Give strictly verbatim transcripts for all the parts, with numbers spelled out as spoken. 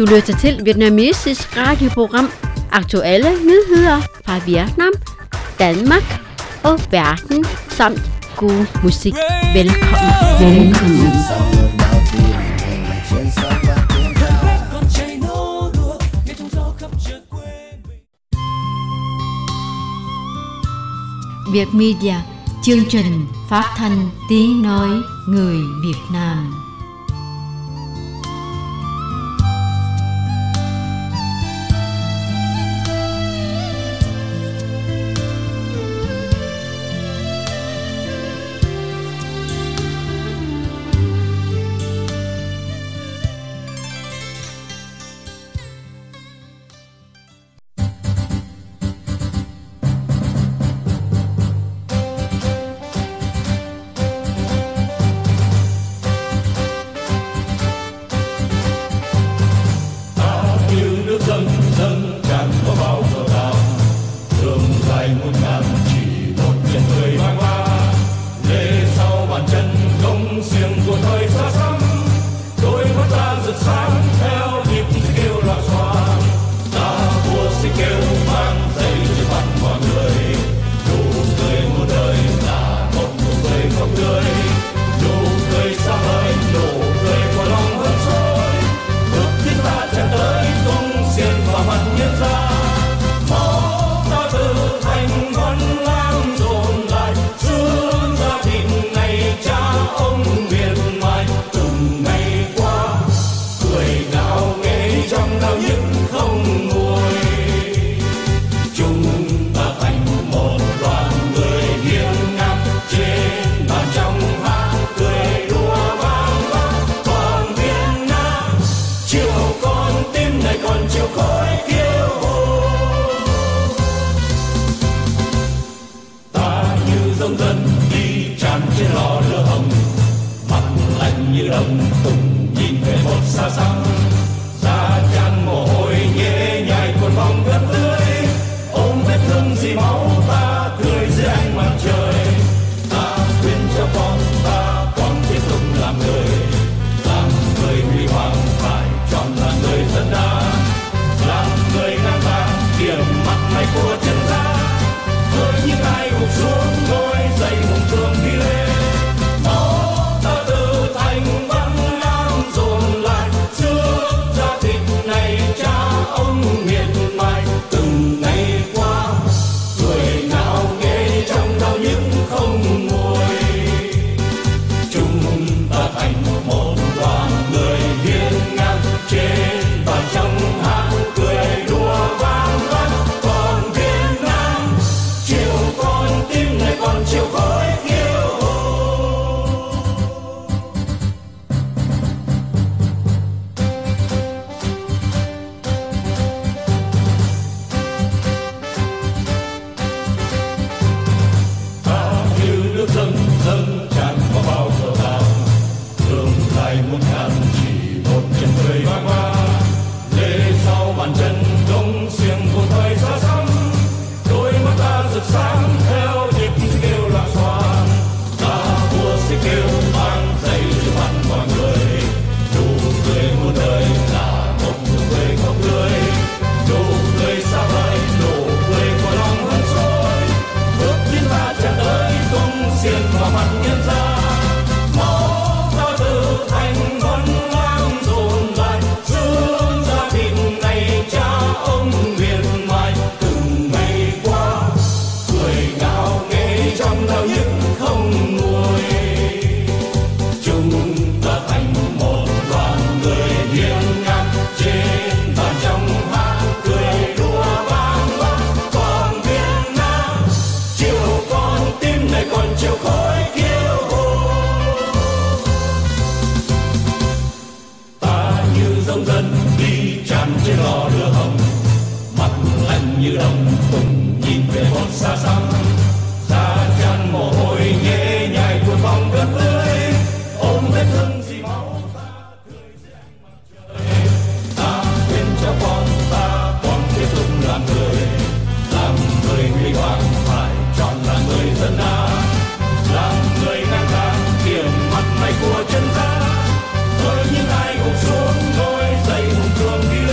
Du lytter til vietnamesisk radioprogram Aktuelle nyheder fra Vietnam, Danmark og verden samt god musik. Velkommen. Velkommen. Việt Media, chương trình phát thanh tiếng nói người Việt Nam. Của chân ta, với những ai gục xuống ngồi dậy hùng cường.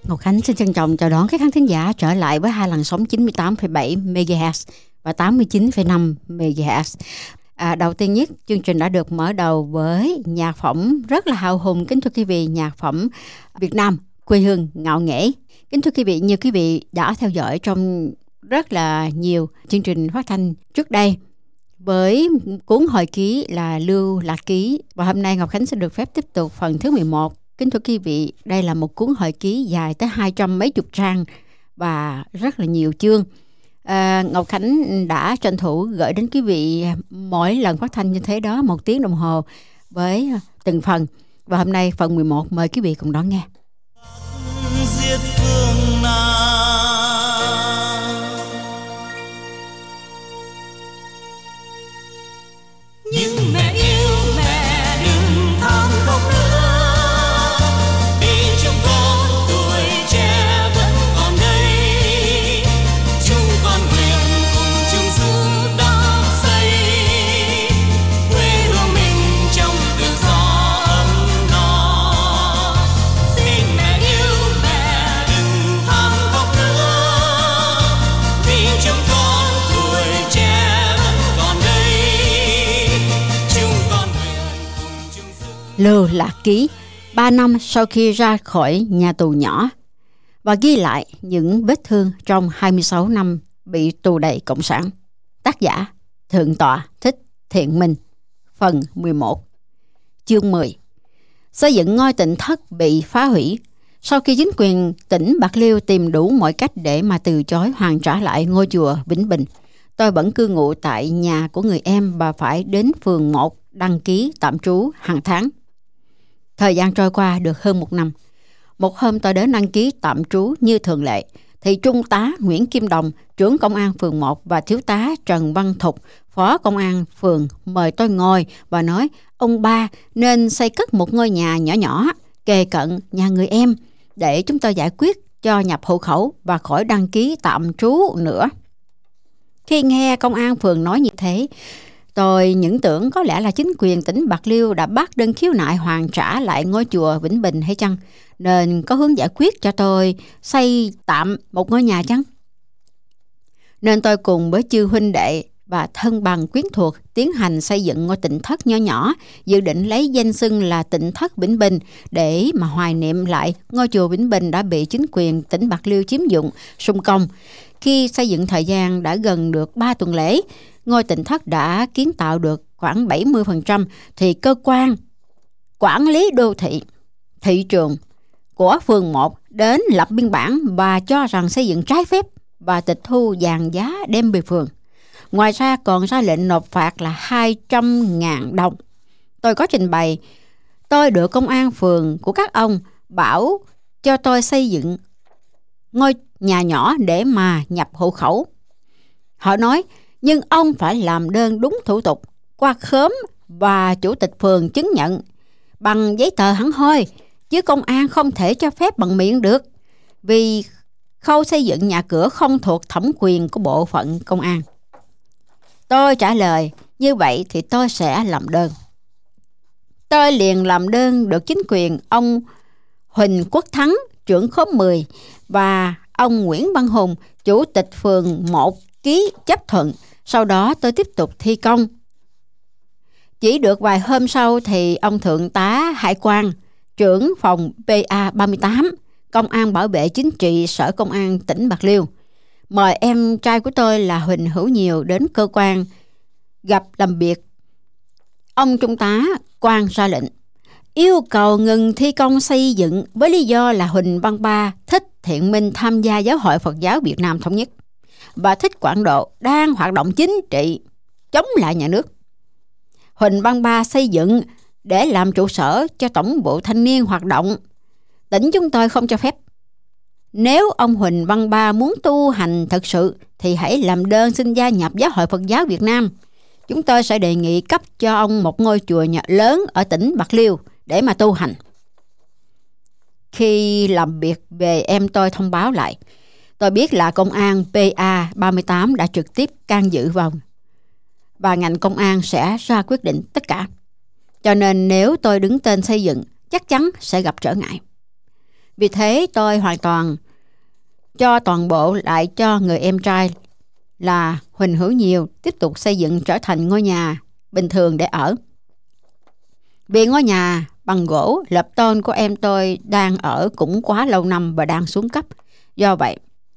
Ngọc Khánh xin trân trọng chào đón các khán thính giả trở lại với hai làn sóng chín mươi tám phẩy bảy mê ga héc và tám mươi chín phẩy năm mê ga héc. À, đầu tiên nhất, chương trình đã được mở đầu với nhạc phẩm rất là hào hùng, kính thưa quý vị, nhạc phẩm Việt Nam, quê hương ngạo nghễ. Kính thưa quý vị, như quý vị đã theo dõi trong rất là nhiều chương trình phát thanh trước đây với cuốn hồi ký là Lưu Lạc Ký, và hôm nay Ngọc Khánh sẽ được phép tiếp tục phần thứ mười một. Kính thưa quý vị, đây là một cuốn hồi ký dài tới hai trăm mấy chục trang và rất là nhiều chương. À, Ngọc Khánh đã tranh thủ gửi đến quý vị mỗi lần phát thanh như thế đó một tiếng đồng hồ với từng phần. Và hôm nay phần mười một, mời quý vị cùng đón nghe. Giết phương Nam, nhưng mẹ yêu mẹ đừng than khóc nữa, vì chúng con tuổi trẻ vẫn còn đây, chúng con nguyện cùng chung sức đắp xây quê hương mình trong tự do ấm no. Xin mẹ yêu mẹ đừng than khóc nữa, vì chúng con tuổi trẻ vẫn còn đây, chúng con nguyện cùng chung sức. Lưu Lạc Ký, ba năm sau khi ra khỏi nhà tù nhỏ và ghi lại những vết thương trong hai mươi sáu năm bị tù đày cộng sản. Tác giả Thượng tọa Thích Thiện Minh. Phần mười một. Chương mười. Xây dựng ngôi Tịnh Thất bị phá hủy. Sau khi chính quyền tỉnh Bạc Liêu tìm đủ mọi cách để mà từ chối hoàn trả lại ngôi chùa Vĩnh Bình, tôi vẫn cư ngụ tại nhà của người em và phải đến phường một đăng ký tạm trú hàng tháng. Thời gian trôi qua được hơn một năm. Một hôm tôi đến đăng ký tạm trú như thường lệ, thì Trung tá Nguyễn Kim Đồng, trưởng công an phường một, và thiếu tá Trần Văn Thục, phó công an phường, mời tôi ngồi và nói: ông ba nên xây cất một ngôi nhà nhỏ nhỏ kề cận nhà người em để chúng tôi giải quyết cho nhập hộ khẩu và khỏi đăng ký tạm trú nữa. Khi nghe công an phường nói như thế, tôi những tưởng có lẽ là chính quyền tỉnh Bạc Liêu đã bác đơn khiếu nại hoàn trả lại ngôi chùa Vĩnh Bình hay chăng, nên có hướng giải quyết cho tôi xây tạm một ngôi nhà chăng. Nên tôi cùng với chư huynh đệ và thân bằng quyến thuộc tiến hành xây dựng ngôi Tịnh Thất nhỏ nhỏ, dự định lấy danh xưng là Tịnh Thất Vĩnh Bình để mà hoài niệm lại ngôi chùa Vĩnh Bình đã bị chính quyền tỉnh Bạc Liêu chiếm dụng, xung công. Khi xây dựng thời gian đã gần được ba tuần lễ, ngôi Tịnh Thất đã kiến tạo được khoảng bảy mươi phần trăm, thì cơ quan quản lý đô thị, thị trường của phường một đến lập biên bản và cho rằng xây dựng trái phép và tịch thu vàng giá đem về phường. Ngoài ra còn ra lệnh nộp phạt là hai trăm ngàn đồng. Tôi có trình bày, tôi được công an phường của các ông bảo cho tôi xây dựng ngôi nhà nhỏ để mà nhập hộ khẩu. Họ nói, nhưng ông phải làm đơn đúng thủ tục, qua khóm và chủ tịch phường chứng nhận bằng giấy tờ hẳn hoi, chứ công an không thể cho phép bằng miệng được, vì khâu xây dựng nhà cửa không thuộc thẩm quyền của bộ phận công an. Tôi trả lời, như vậy thì tôi sẽ làm đơn. Tôi liền làm đơn được chính quyền ông Huỳnh Quốc Thắng, trưởng khóm mười, và ông Nguyễn Văn Hùng, chủ tịch phường một ký chấp thuận. Sau đó tôi tiếp tục thi công. Chỉ được vài hôm sau thì ông Thượng tá Hải Quang, trưởng phòng P A ba mươi tám, Công an Bảo vệ Chính trị Sở Công an tỉnh Bạc Liêu, mời em trai của tôi là Huỳnh Hữu Nhiều đến cơ quan gặp làm việc. Ông Trung tá Quang ra lệnh yêu cầu ngừng thi công xây dựng với lý do là Huỳnh Văn Ba, Thích Thiện Minh tham gia Giáo hội Phật giáo Việt Nam Thống nhất và Thích Quảng Độ đang hoạt động chính trị chống lại nhà nước. Huỳnh Văn Ba xây dựng để làm trụ sở cho tổng bộ thanh niên hoạt động. Tỉnh chúng tôi không cho phép. Nếu ông Huỳnh Văn Ba muốn tu hành thật sự thì hãy làm đơn xin gia nhập Giáo hội Phật giáo Việt Nam. Chúng tôi sẽ đề nghị cấp cho ông một ngôi chùa nhà lớn ở tỉnh Bạc Liêu để mà tu hành. Khi làm việc về em tôi thông báo lại, tôi biết là công an P A ba mươi tám đã trực tiếp can dự vào và ngành công an sẽ ra quyết định tất cả. Cho nên nếu tôi đứng tên xây dựng, chắc chắn sẽ gặp trở ngại. Vì thế tôi hoàn toàn cho toàn bộ lại cho người em trai là Huỳnh Hữu Nhiều tiếp tục xây dựng trở thành ngôi nhà bình thường để ở. Vì ngôi nhà bằng gỗ lập tôn của em tôi đang ở cũng quá lâu năm và đang xuống cấp. Do vậy,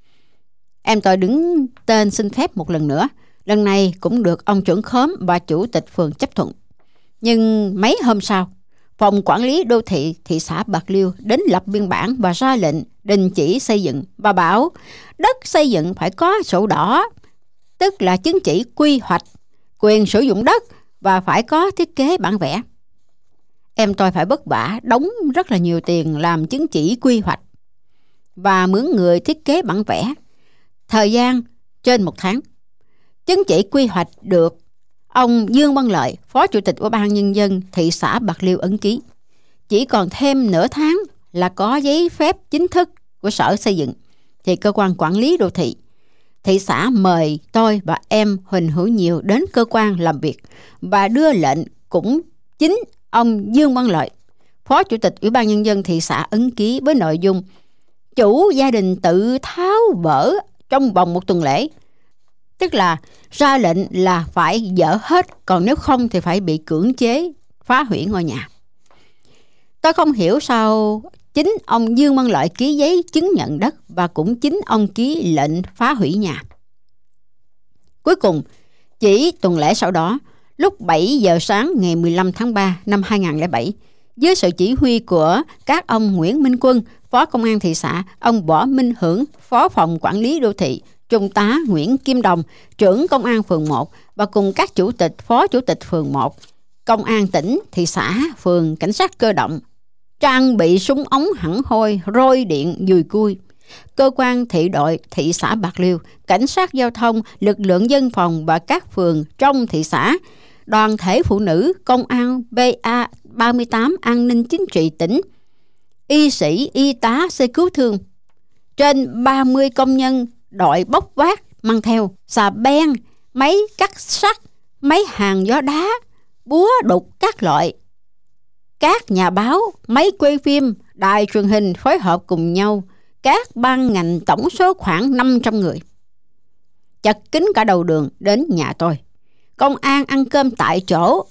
em tôi đứng tên xin phép một lần nữa. Lần này cũng được ông trưởng khóm và chủ tịch phường chấp thuận. Nhưng mấy hôm sau, phòng quản lý đô thị thị xã Bạc Liêu đến lập biên bản và ra lệnh đình chỉ xây dựng và bảo đất xây dựng phải có sổ đỏ, tức là chứng chỉ quy hoạch, quyền sử dụng đất và phải có thiết kế bản vẽ. Em tôi phải vất vả đóng rất là nhiều tiền làm chứng chỉ quy hoạch và mướn người thiết kế bản vẽ. Thời gian trên một tháng. Chứng chỉ quy hoạch được ông Dương Văn Lợi, Phó Chủ tịch Ủy ban Nhân dân thị xã Bạc Liêu ấn ký. Chỉ còn thêm nửa tháng là có giấy phép chính thức của Sở Xây dựng. Thì cơ quan quản lý đô thị thị xã mời tôi và em Huỳnh Hữu Nhiều đến cơ quan làm việc và đưa lệnh cũng chính ông Dương Văn Lợi, Phó Chủ tịch Ủy ban Nhân dân thị xã ấn ký với nội dung chủ gia đình tự tháo vỡ trong vòng một tuần lễ. Tức là ra lệnh là phải dỡ hết, còn nếu không thì phải bị cưỡng chế phá hủy ngôi nhà. Tôi không hiểu sao chính ông Dương Văn Lợi ký giấy chứng nhận đất và cũng chính ông ký lệnh phá hủy nhà. Cuối cùng, chỉ tuần lễ sau đó, lúc bảy giờ sáng ngày mười lăm tháng ba năm hai nghìn không trăm lẻ bảy, dưới sự chỉ huy của các ông Nguyễn Minh Quân, Phó Công an thị xã, ông Võ Minh Hưởng, Phó Phòng Quản lý Đô thị, Trung tá Nguyễn Kim Đồng, trưởng Công an phường một và cùng các chủ tịch, phó chủ tịch phường một, Công an tỉnh, thị xã, phường, cảnh sát cơ động, trang bị súng ống hẳn hoi, roi điện, dùi cui, cơ quan thị đội thị xã Bạc Liêu, cảnh sát giao thông, lực lượng dân phòng và các phường trong thị xã, đoàn thể phụ nữ, công an B A ba mươi tám an ninh chính trị tỉnh, y sĩ, y tá, xe cứu thương, trên ba mươi công nhân đội bốc vác mang theo xà beng, máy cắt sắt, máy hàn gió đá, búa đục các loại. Các nhà báo, máy quay phim, đài truyền hình phối hợp cùng nhau, các ban ngành tổng số khoảng năm trăm người. Chật kín cả đầu đường đến nhà tôi. Công an ăn cơm tại chỗ.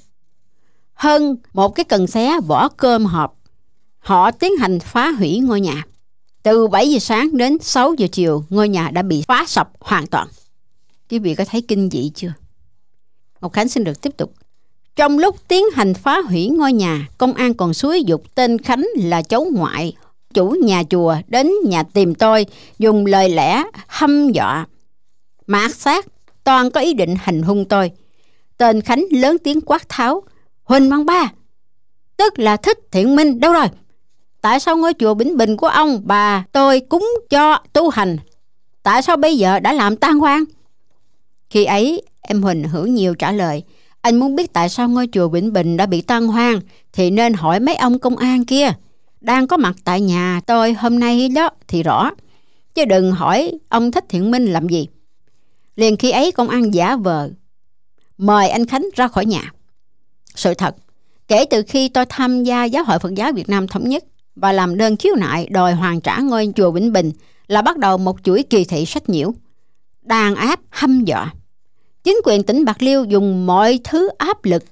Hơn một cái cần xé vỏ cơm hộp. Họ tiến hành phá hủy ngôi nhà. Từ bảy giờ sáng đến sáu giờ chiều, ngôi nhà đã bị phá sập hoàn toàn. Quý vị có thấy kinh dị chưa? Ngọc Khánh xin được tiếp tục. Trong lúc tiến hành phá hủy ngôi nhà, công an còn xúi giục tên Khánh là cháu ngoại, chủ nhà chùa đến nhà tìm tôi, dùng lời lẽ hăm dọa, mạt sát, toàn có ý định hành hung tôi. Tên Khánh lớn tiếng quát tháo: Huỳnh Văn Ba, tức là Thích Thiện Minh, đâu rồi? Tại sao ngôi chùa Vĩnh Bình của ông bà tôi cúng cho tu hành, tại sao bây giờ đã làm tan hoang? Khi ấy em Huỳnh Hữu Nhiều trả lời: anh muốn biết tại sao ngôi chùa Vĩnh Bình đã bị tan hoang thì nên hỏi mấy ông công an kia đang có mặt tại nhà tôi hôm nay đó thì rõ, chứ đừng hỏi ông Thích Thiện Minh làm gì. Liền khi ấy công an giả vờ mời anh Khánh ra khỏi nhà. Sự thật, kể từ khi tôi tham gia Giáo hội Phật giáo Việt Nam Thống nhất và làm đơn khiếu nại đòi hoàn trả ngôi chùa Vĩnh Bình là bắt đầu một chuỗi kỳ thị sách nhiễu, đàn áp, hăm dọa. Chính quyền tỉnh Bạc Liêu dùng mọi thứ áp lực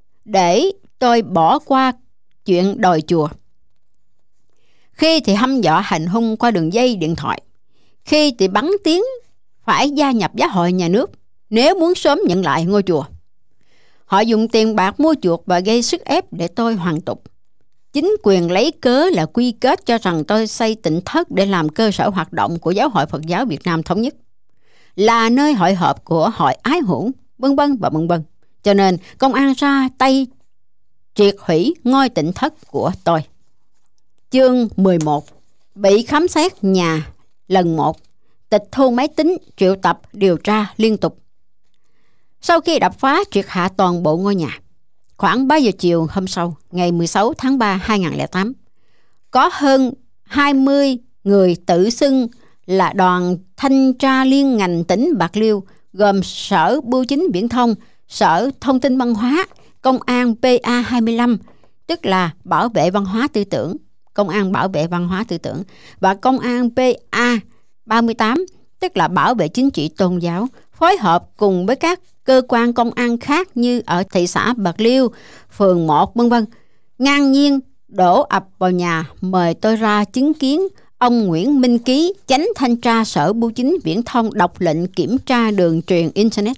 để tôi bỏ qua chuyện đòi chùa. Khi thì hăm dọa hành hung qua đường dây điện thoại, khi thì bắn tiếng phải gia nhập giáo hội nhà nước nếu muốn sớm nhận lại ngôi chùa. Họ dùng tiền bạc mua chuộc và gây sức ép để tôi hoàn tục. Chính quyền lấy cớ là quy kết cho rằng tôi xây Tịnh Thất để làm cơ sở hoạt động của Giáo hội Phật giáo Việt Nam Thống nhất, là nơi hội họp của hội ái hữu, vân vân và vân vân. Cho nên công an ra tay triệt hủy ngôi Tịnh Thất của tôi. Chương mười một. Bị khám xét nhà lần một, tịch thu máy tính, triệu tập điều tra liên tục. Sau khi đập phá triệt hạ toàn bộ ngôi nhà, khoảng ba giờ chiều hôm sau, ngày mười sáu tháng ba năm hai nghìn không trăm lẻ tám, có hơn hai mươi người tự xưng là đoàn thanh tra liên ngành tỉnh Bạc Liêu, gồm Sở Bưu chính Viễn thông, Sở Thông tin Văn hóa, Công an P A hai mươi lăm, tức là Bảo vệ Văn hóa Tư tưởng, Công an Bảo vệ Văn hóa Tư tưởng, và Công an P A ba mươi tám, tức là Bảo vệ Chính trị Tôn giáo, phối hợp cùng với các cơ quan công an khác như ở thị xã Bạc Liêu, phường một, vân vân, ngang nhiên đổ ập vào nhà mời tôi ra chứng kiến ông Nguyễn Minh Ký, chánh thanh tra Sở Bưu chính Viễn thông đọc lệnh kiểm tra đường truyền Internet.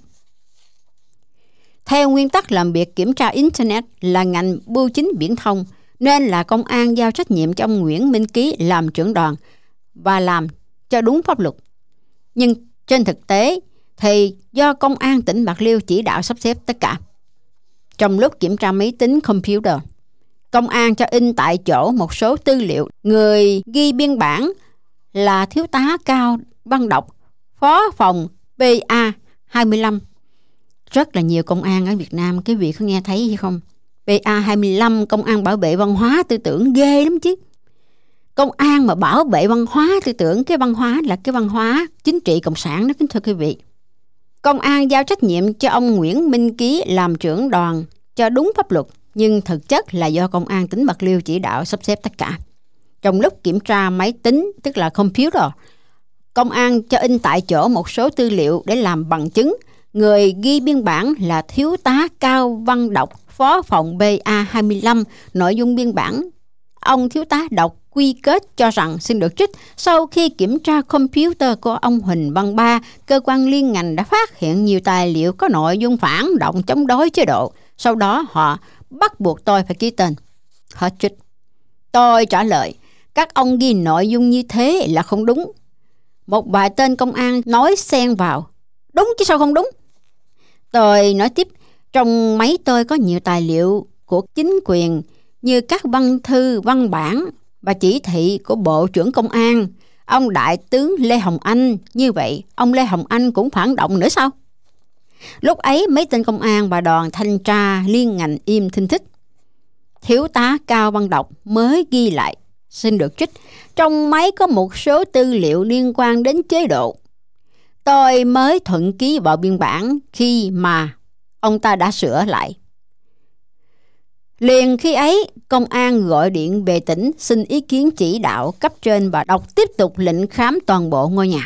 Theo nguyên tắc làm việc kiểm tra Internet là ngành bưu chính viễn thông, nên là công an giao trách nhiệm cho ông Nguyễn Minh Ký làm trưởng đoàn và làm cho đúng pháp luật. Nhưng trên thực tế thì do Công an tỉnh Bạc Liêu chỉ đạo sắp xếp tất cả. Trong lúc kiểm tra máy tính computer, công an cho in tại chỗ một số tư liệu. Người ghi biên bản là Thiếu tá Cao Văn Độc, Phó phòng P A hai mươi lăm. Rất là nhiều công an ở Việt Nam, cái vị có nghe thấy hay không? P A hai mươi lăm, Công an Bảo vệ Văn hóa Tư tưởng, ghê lắm chứ. Công an mà bảo vệ văn hóa tư tưởng, cái văn hóa là cái văn hóa chính trị cộng sản đó, kính thưa quý vị. Công an giao trách nhiệm cho ông Nguyễn Minh Ký làm trưởng đoàn cho đúng pháp luật, nhưng thực chất là do Công an tỉnh Bạc Liêu chỉ đạo sắp xếp tất cả. Trong lúc kiểm tra máy tính, tức là computer, công an cho in tại chỗ một số tư liệu để làm bằng chứng. Người ghi biên bản là Thiếu tá Cao Văn Độc, Phó phòng B A hai mươi lăm. Nội dung biên bản, ông Thiếu tá Độc quy kết cho rằng xin được trích sau khi kiểm tra computer của ông Huỳnh Văn Ba, cơ quan liên ngành đã phát hiện nhiều tài liệu có nội dung phản động chống đối chế độ. Sau đó họ bắt buộc tôi phải ký tên. Hết trích. Tôi trả lời, các ông ghi nội dung như thế là không đúng. Một vài tên công an nói xen vào, đúng chứ sao không đúng. Tôi nói tiếp, trong máy tôi có nhiều tài liệu của chính quyền như các văn thư, văn bản và chỉ thị của Bộ trưởng Công an, ông Đại tướng Lê Hồng Anh. Như vậy, ông Lê Hồng Anh cũng phản động nữa sao? Lúc ấy, mấy tên công an và đoàn thanh tra liên ngành im thinh thích. Thiếu tá Cao Văn Độc mới ghi lại, xin được trích, trong máy có một số tư liệu liên quan đến chế độ. Tôi mới thuận ký vào biên bản khi mà ông ta đã sửa lại. Liền khi ấy, công an gọi điện về tỉnh xin ý kiến chỉ đạo cấp trên và đọc tiếp tục lệnh khám toàn bộ ngôi nhà.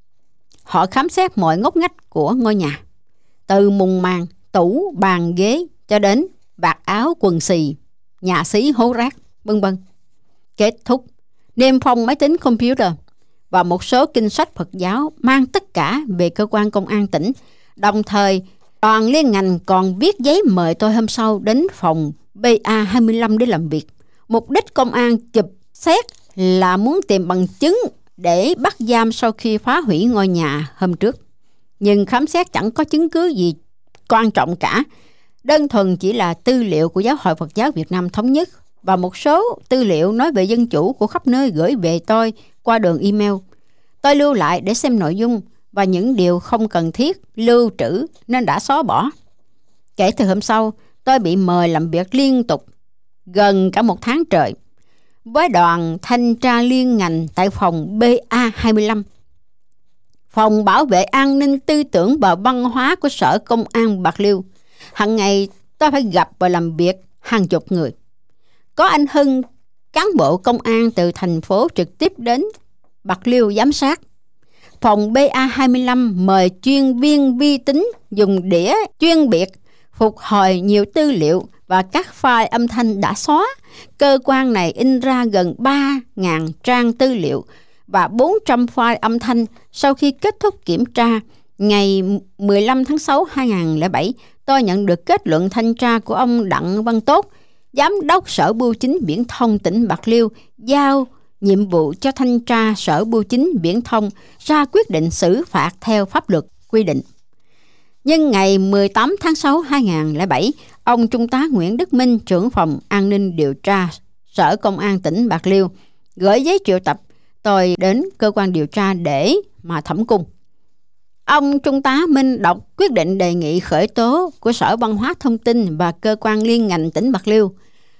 Họ khám xét mọi ngóc ngách của ngôi nhà, từ mùng màn, tủ, bàn, ghế cho đến vạt áo, quần xì, nhà xí, hố rác, vân vân. Kết thúc, niêm phong máy tính computer và một số kinh sách Phật giáo mang tất cả về cơ quan công an tỉnh. Đồng thời, đoàn liên ngành còn viết giấy mời tôi hôm sau đến phòng B A hai mươi lăm để làm việc. Mục đích công an chụp xét là muốn tìm bằng chứng để bắt giam sau khi phá hủy ngôi nhà hôm trước. Nhưng khám xét chẳng có chứng cứ gì quan trọng cả. Đơn thuần chỉ là tư liệu của Giáo hội Phật giáo Việt Nam Thống nhất và một số tư liệu nói về dân chủ của khắp nơi gửi về tôi qua đường email. Tôi lưu lại để xem nội dung và những điều không cần thiết lưu trữ nên đã xóa bỏ. Kể từ hôm sau, tôi bị mời làm việc liên tục gần cả một tháng trời với đoàn thanh tra liên ngành tại phòng B A hai mươi lăm, phòng bảo vệ an ninh tư tưởng và văn hóa của Sở Công an Bạc Liêu. Hằng ngày tôi phải gặp và làm việc hàng chục người. Có anh Hưng, cán bộ công an từ thành phố trực tiếp đến Bạc Liêu giám sát. Phòng B A hai mươi lăm mời chuyên viên vi tính dùng đĩa chuyên biệt phục hồi nhiều tư liệu và các file âm thanh đã xóa. Cơ quan này in ra gần ba nghìn trang tư liệu và bốn trăm file âm thanh. Sau khi kết thúc kiểm tra, ngày mười lăm tháng sáu năm hai nghìn không trăm lẻ bảy, tôi nhận được kết luận thanh tra của ông Đặng Văn Tốt, Giám đốc Sở Bưu chính Viễn thông tỉnh Bạc Liêu, giao nhiệm vụ cho thanh tra Sở Bưu chính Viễn thông ra quyết định xử phạt theo pháp luật quy định. Nhưng ngày mười tám tháng sáu năm hai nghìn không trăm lẻ bảy, ông Trung tá Nguyễn Đức Minh, trưởng phòng an ninh điều tra Sở Công an tỉnh Bạc Liêu, gửi giấy triệu tập tôi đến cơ quan điều tra để mà thẩm cung. Ông Trung tá Minh đọc quyết định đề nghị khởi tố của Sở Văn hóa Thông tin và cơ quan liên ngành tỉnh Bạc Liêu.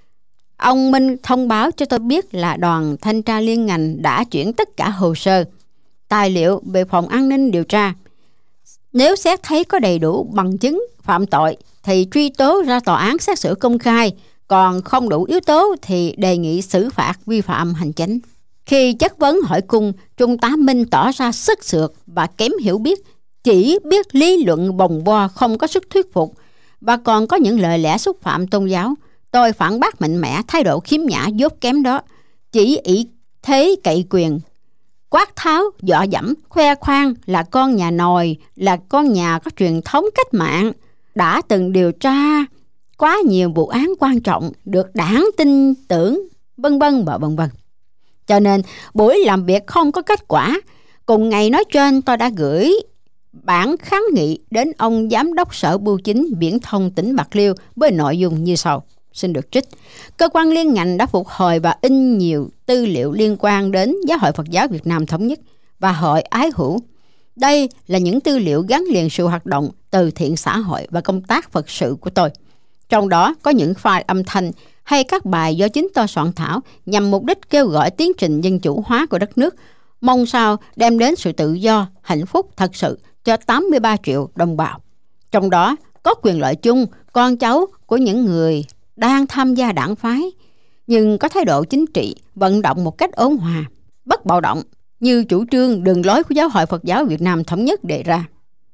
Ông Minh thông báo cho tôi biết là đoàn thanh tra liên ngành đã chuyển tất cả hồ sơ, tài liệu về phòng an ninh điều tra. Nếu xét thấy có đầy đủ bằng chứng phạm tội thì truy tố ra tòa án xét xử công khai, còn không đủ yếu tố thì đề nghị xử phạt vi phạm hành chính. Khi chất vấn hỏi cung, Trung tá Minh tỏ ra sức sượt và kém hiểu biết, chỉ biết lý luận bồng bo không có sức thuyết phục, và còn có những lời lẽ xúc phạm tôn giáo. Tôi phản bác mạnh mẽ thái độ khiếm nhã dốt kém đó, chỉ ý thế cậy quyền, quát tháo, dọa dẫm, khoe khoang là con nhà nòi, là con nhà có truyền thống cách mạng, đã từng điều tra quá nhiều vụ án quan trọng, được đảng tin tưởng, vân vân và vân vân. Cho nên buổi làm việc không có kết quả. Cùng ngày nói trên, tôi đã gửi bản kháng nghị đến ông Giám đốc Sở Bưu chính Viễn thông tỉnh Bạc Liêu với nội dung như sau. Xin được trích. Cơ quan liên ngành đã phục hồi và in nhiều tư liệu liên quan đến Giáo hội Phật giáo Việt Nam Thống nhất và Hội Ái Hữu. Đây là những tư liệu gắn liền sự hoạt động từ thiện xã hội và công tác Phật sự của tôi. Trong đó có những file âm thanh hay các bài do chính tôi soạn thảo nhằm mục đích kêu gọi tiến trình dân chủ hóa của đất nước, mong sao đem đến sự tự do, hạnh phúc thật sự cho tám mươi ba triệu đồng bào. Trong đó có quyền lợi chung, con cháu của những người đang tham gia đảng phái, nhưng có thái độ chính trị, vận động một cách ôn hòa, bất bạo động, như chủ trương đường lối của Giáo hội Phật giáo Việt Nam Thống nhất đề ra.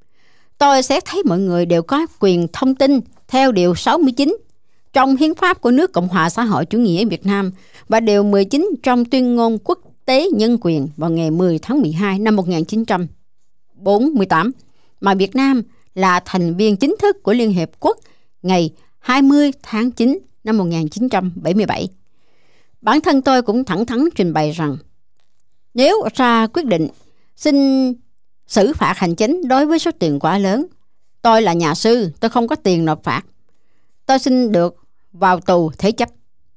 Tôi sẽ thấy mọi người đều có quyền thông tin theo Điều sáu mươi chín trong Hiến pháp của nước Cộng hòa xã hội chủ nghĩa Việt Nam và Điều mười chín trong Tuyên ngôn Quốc tế Nhân quyền vào ngày mười tháng mười hai năm một nghìn chín trăm bốn mươi tám, mà Việt Nam là thành viên chính thức của Liên Hiệp Quốc ngày hai mươi tháng chín năm một nghìn chín trăm bảy mươi bảy. Bản thân tôi cũng thẳng thắn trình bày rằng nếu ra quyết định xin xử phạt hành chính đối với số tiền quá lớn, tôi là nhà sư, tôi không có tiền nộp phạt, tôi xin được vào tù thế chấp.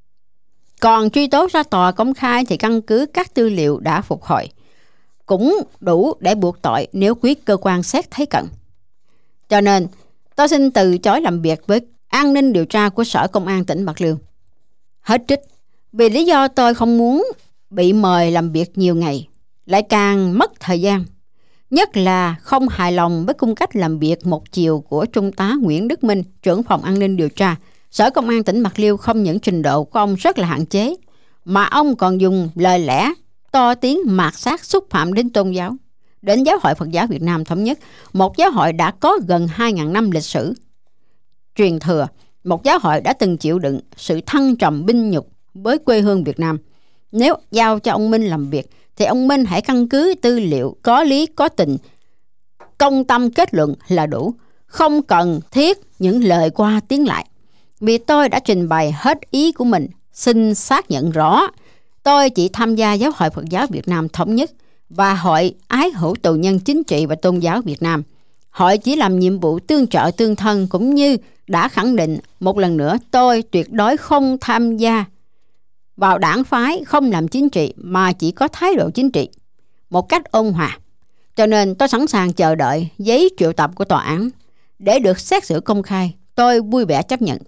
Còn truy tố ra tòa công khai thì căn cứ các tư liệu đã phục hồi cũng đủ để buộc tội nếu quyết cơ quan xét thấy cần. Cho nên tôi xin từ chối làm việc với an ninh điều tra của Sở Công an tỉnh Bạc Liêu. Hết trích. Vì lý do tôi không muốn bị mời làm việc nhiều ngày, lại càng mất thời gian, nhất là không hài lòng với cung cách làm việc một chiều của Trung tá Nguyễn Đức Minh, trưởng phòng an ninh điều tra. Sở Công an tỉnh Bạc Liêu không những trình độ của ông rất là hạn chế, mà ông còn dùng lời lẽ to tiếng mạt sát xúc phạm đến tôn giáo, đến Giáo hội Phật giáo Việt Nam Thống nhất, một giáo hội đã có gần hai nghìn năm lịch sử truyền thừa, một giáo hội đã từng chịu đựng sự thăng trầm binh nhục với quê hương Việt Nam. Nếu giao cho ông Minh làm việc, thì ông Minh hãy căn cứ tư liệu có lý có tình, công tâm kết luận là đủ, không cần thiết những lời qua tiếng lại. Vì tôi đã trình bày hết ý của mình, xin xác nhận rõ, tôi chỉ tham gia Giáo hội Phật giáo Việt Nam Thống nhất và Hội Ái Hữu Tù nhân Chính trị và Tôn giáo Việt Nam. Hội chỉ làm nhiệm vụ tương trợ tương thân, cũng như đã khẳng định một lần nữa tôi tuyệt đối không tham gia vào đảng phái, không làm chính trị, mà chỉ có thái độ chính trị một cách ôn hòa. Cho nên tôi sẵn sàng chờ đợi giấy triệu tập của tòa án để được xét xử công khai. Tôi vui vẻ chấp nhận.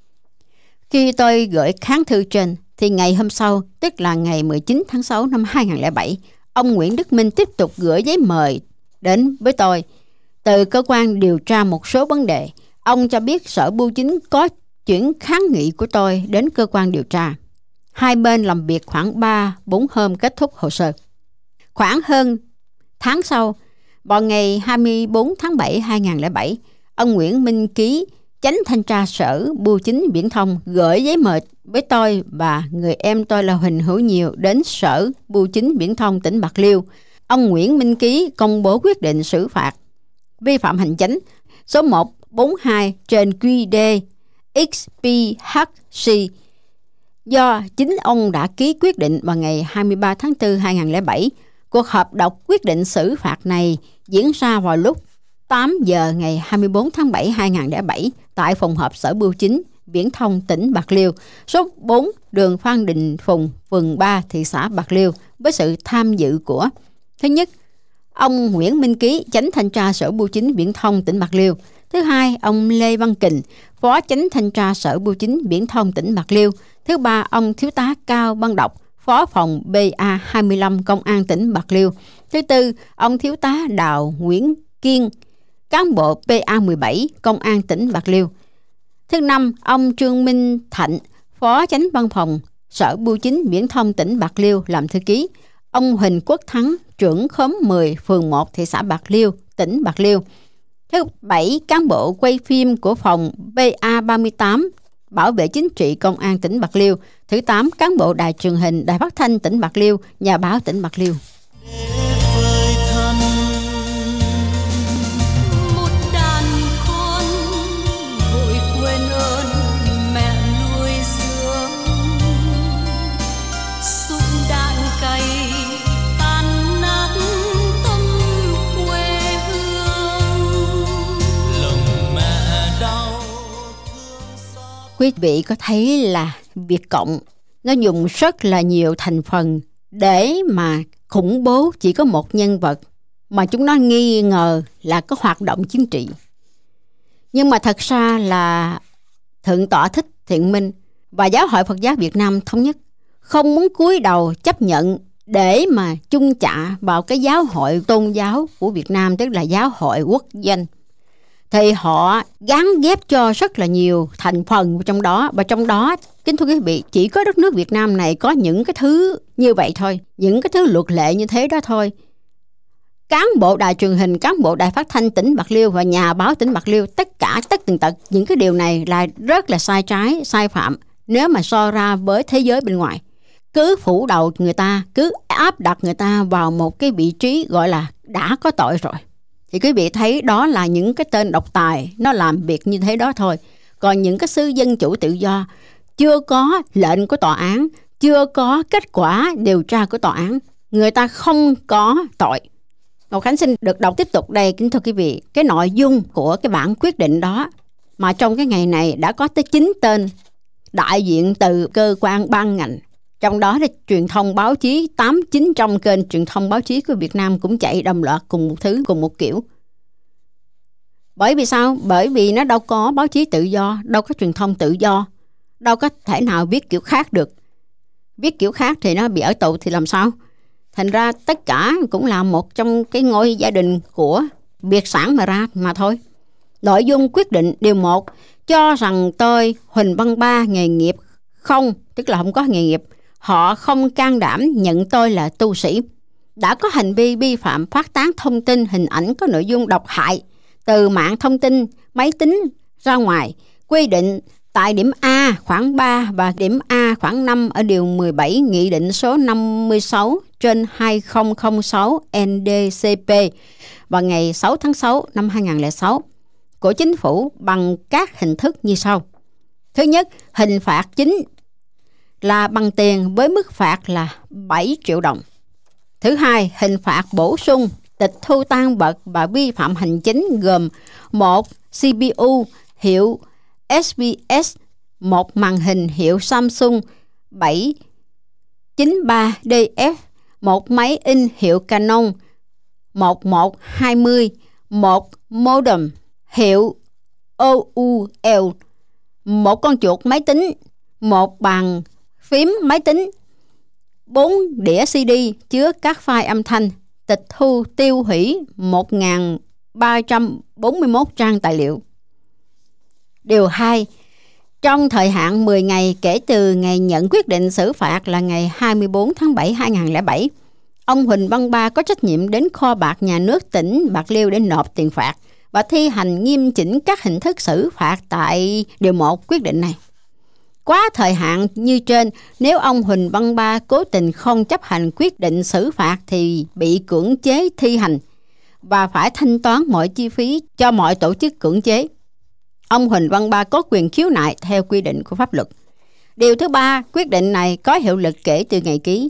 Khi tôi gửi kháng thư trên thì ngày hôm sau, tức là ngày mười chín tháng sáu năm hai nghìn không trăm lẻ bảy, ông Nguyễn Đức Minh tiếp tục gửi giấy mời đến với tôi từ cơ quan điều tra một số vấn đề. Ông cho biết Sở Bưu chính có chuyển kháng nghị của tôi đến cơ quan điều tra. Hai bên làm việc khoảng ba bốn hôm kết thúc hồ sơ. Khoảng hơn tháng sau, vào ngày hai mươi bốn tháng bảy năm hai nghìn không trăm lẻ bảy, ông Nguyễn Minh Ký, Chánh Thanh tra Sở Bưu chính Viễn thông, gửi giấy mời với tôi và người em tôi là Huỳnh Hữu Nhiều đến Sở Bưu chính Viễn thông tỉnh Bạc Liêu. Ông Nguyễn Minh Ký công bố quyết định xử phạt vi phạm hành chính số một trăm bốn mươi hai trên Q D X P H C do chính ông đã ký quyết định vào ngày hai mươi ba tháng tư năm hai nghìn không trăm lẻ bảy. Cuộc họp đọc quyết định xử phạt này diễn ra vào lúc tám giờ ngày hai mươi bốn tháng bảy năm hai nghìn không trăm lẻ bảy tại phòng họp Sở Bưu chính Viễn thông tỉnh Bạc Liêu, số bốn đường Phan Đình Phùng, phường ba, thị xã Bạc Liêu, với sự tham dự của: thứ nhất, ông Nguyễn Minh Ký, Chánh Thanh tra Sở Bưu chính Viễn thông tỉnh Bạc Liêu; thứ hai, ông Lê Văn Kình, Phó Chánh Thanh tra Sở Bưu chính Viễn thông tỉnh Bạc Liêu; thứ ba, ông Thiếu tá Cao Văn Độc, Phó phòng B A hai mươi lăm Công an tỉnh Bạc Liêu; thứ tư, ông Thiếu tá Đào Nguyễn Kiên, cán bộ P A mười bảy Công an tỉnh Bạc Liêu; thứ năm, ông Trương Minh Thạnh, Phó Chánh Văn phòng Sở Bưu chính Viễn thông tỉnh Bạc Liêu làm thư ký, ông Huỳnh Quốc Thắng, trưởng khóm mười, phường một, thị xã Bạc Liêu, tỉnh Bạc Liêu. Thứ bảy, cán bộ quay phim của phòng B A ba mươi tám, Bảo vệ chính trị Công an tỉnh Bạc Liêu. Thứ tám, cán bộ đài truyền hình, đài phát thanh tỉnh Bạc Liêu, nhà báo tỉnh Bạc Liêu. Quý vị có thấy là Việt Cộng nó dùng rất là nhiều thành phần để mà khủng bố chỉ có một nhân vật mà chúng nó nghi ngờ là có hoạt động chính trị. Nhưng mà thật ra là Thượng tọa Thích Thiện Minh và Giáo hội Phật giáo Việt Nam Thống nhất không muốn cúi đầu chấp nhận để mà chung chạ vào cái giáo hội tôn giáo của Việt Nam, tức là giáo hội quốc doanh. Thì họ gán ghép cho rất là nhiều thành phần trong đó. Và trong đó, kính thưa quý vị, chỉ có đất nước Việt Nam này có những cái thứ như vậy thôi, những cái thứ luật lệ như thế đó thôi. Cán bộ đài truyền hình, cán bộ đài phát thanh tỉnh Bạc Liêu và nhà báo tỉnh Bạc Liêu, tất cả tất tần tật những cái điều này là rất là sai trái, sai phạm nếu mà so ra với thế giới bên ngoài. Cứ phủ đầu người ta, cứ áp đặt người ta vào một cái vị trí gọi là đã có tội rồi. Thì quý vị thấy đó là những cái tên độc tài nó làm việc như thế đó thôi. Còn những cái sư dân chủ tự do chưa có lệnh của tòa án, chưa có kết quả điều tra của tòa án, người ta không có tội. Ngọc Khánh xin được đọc tiếp tục đây, kính thưa quý vị, cái nội dung của cái bản quyết định đó mà trong cái ngày này đã có tới chín tên đại diện từ cơ quan ban ngành. Trong đó là truyền thông báo chí, tám chín trong kênh truyền thông báo chí của Việt Nam cũng chạy đồng loạt cùng một thứ, cùng một kiểu. Bởi vì sao? Bởi vì nó đâu có báo chí tự do, đâu có truyền thông tự do, đâu có thể nào viết kiểu khác được. Viết kiểu khác thì nó bị ở tù thì làm sao? Thành ra tất cả cũng là một trong cái ngôi gia đình của Biệt Sản mà ra mà thôi. Nội dung quyết định điều một, cho rằng tôi Huỳnh Văn Ba nghề nghiệp không, tức là không có nghề nghiệp, họ không can đảm nhận tôi là tu sĩ, đã có hành vi vi phạm phát tán thông tin hình ảnh có nội dung độc hại từ mạng thông tin máy tính ra ngoài, quy định tại điểm A khoảng ba và điểm A khoảng năm ở điều mười bảy Nghị định số năm mươi sáu trên hai không không sáu N D C P vào ngày sáu tháng sáu năm hai nghìn không trăm lẻ sáu của Chính phủ bằng các hình thức như sau. Thứ nhất, hình phạt chính là bằng tiền với mức phạt là bảy triệu đồng. Thứ hai, hình phạt bổ sung tịch thu tang vật và vi phạm hành chính gồm một C P U hiệu S B S, một màn hình hiệu Samsung bảy chín ba D F, một máy in hiệu Canon một một hai không, một modem hiệu O U L, một con chuột máy tính, một bàn phím máy tính, bốn đĩa C D chứa các file âm thanh, tịch thu tiêu hủy một nghìn ba trăm bốn mươi mốt trang tài liệu. Điều hai, trong thời hạn mười ngày kể từ ngày nhận quyết định xử phạt là ngày hai mươi tư tháng bảy năm hai nghìn không trăm lẻ bảy, ông Huỳnh Văn Ba có trách nhiệm đến kho bạc nhà nước tỉnh Bạc Liêu để nộp tiền phạt và thi hành nghiêm chỉnh các hình thức xử phạt tại điều một quyết định này. Quá thời hạn như trên, nếu ông Huỳnh Văn Ba cố tình không chấp hành quyết định xử phạt thì bị cưỡng chế thi hành và phải thanh toán mọi chi phí cho mọi tổ chức cưỡng chế. Ông Huỳnh Văn Ba có quyền khiếu nại theo quy định của pháp luật. Điều thứ ba, quyết định này có hiệu lực kể từ ngày ký.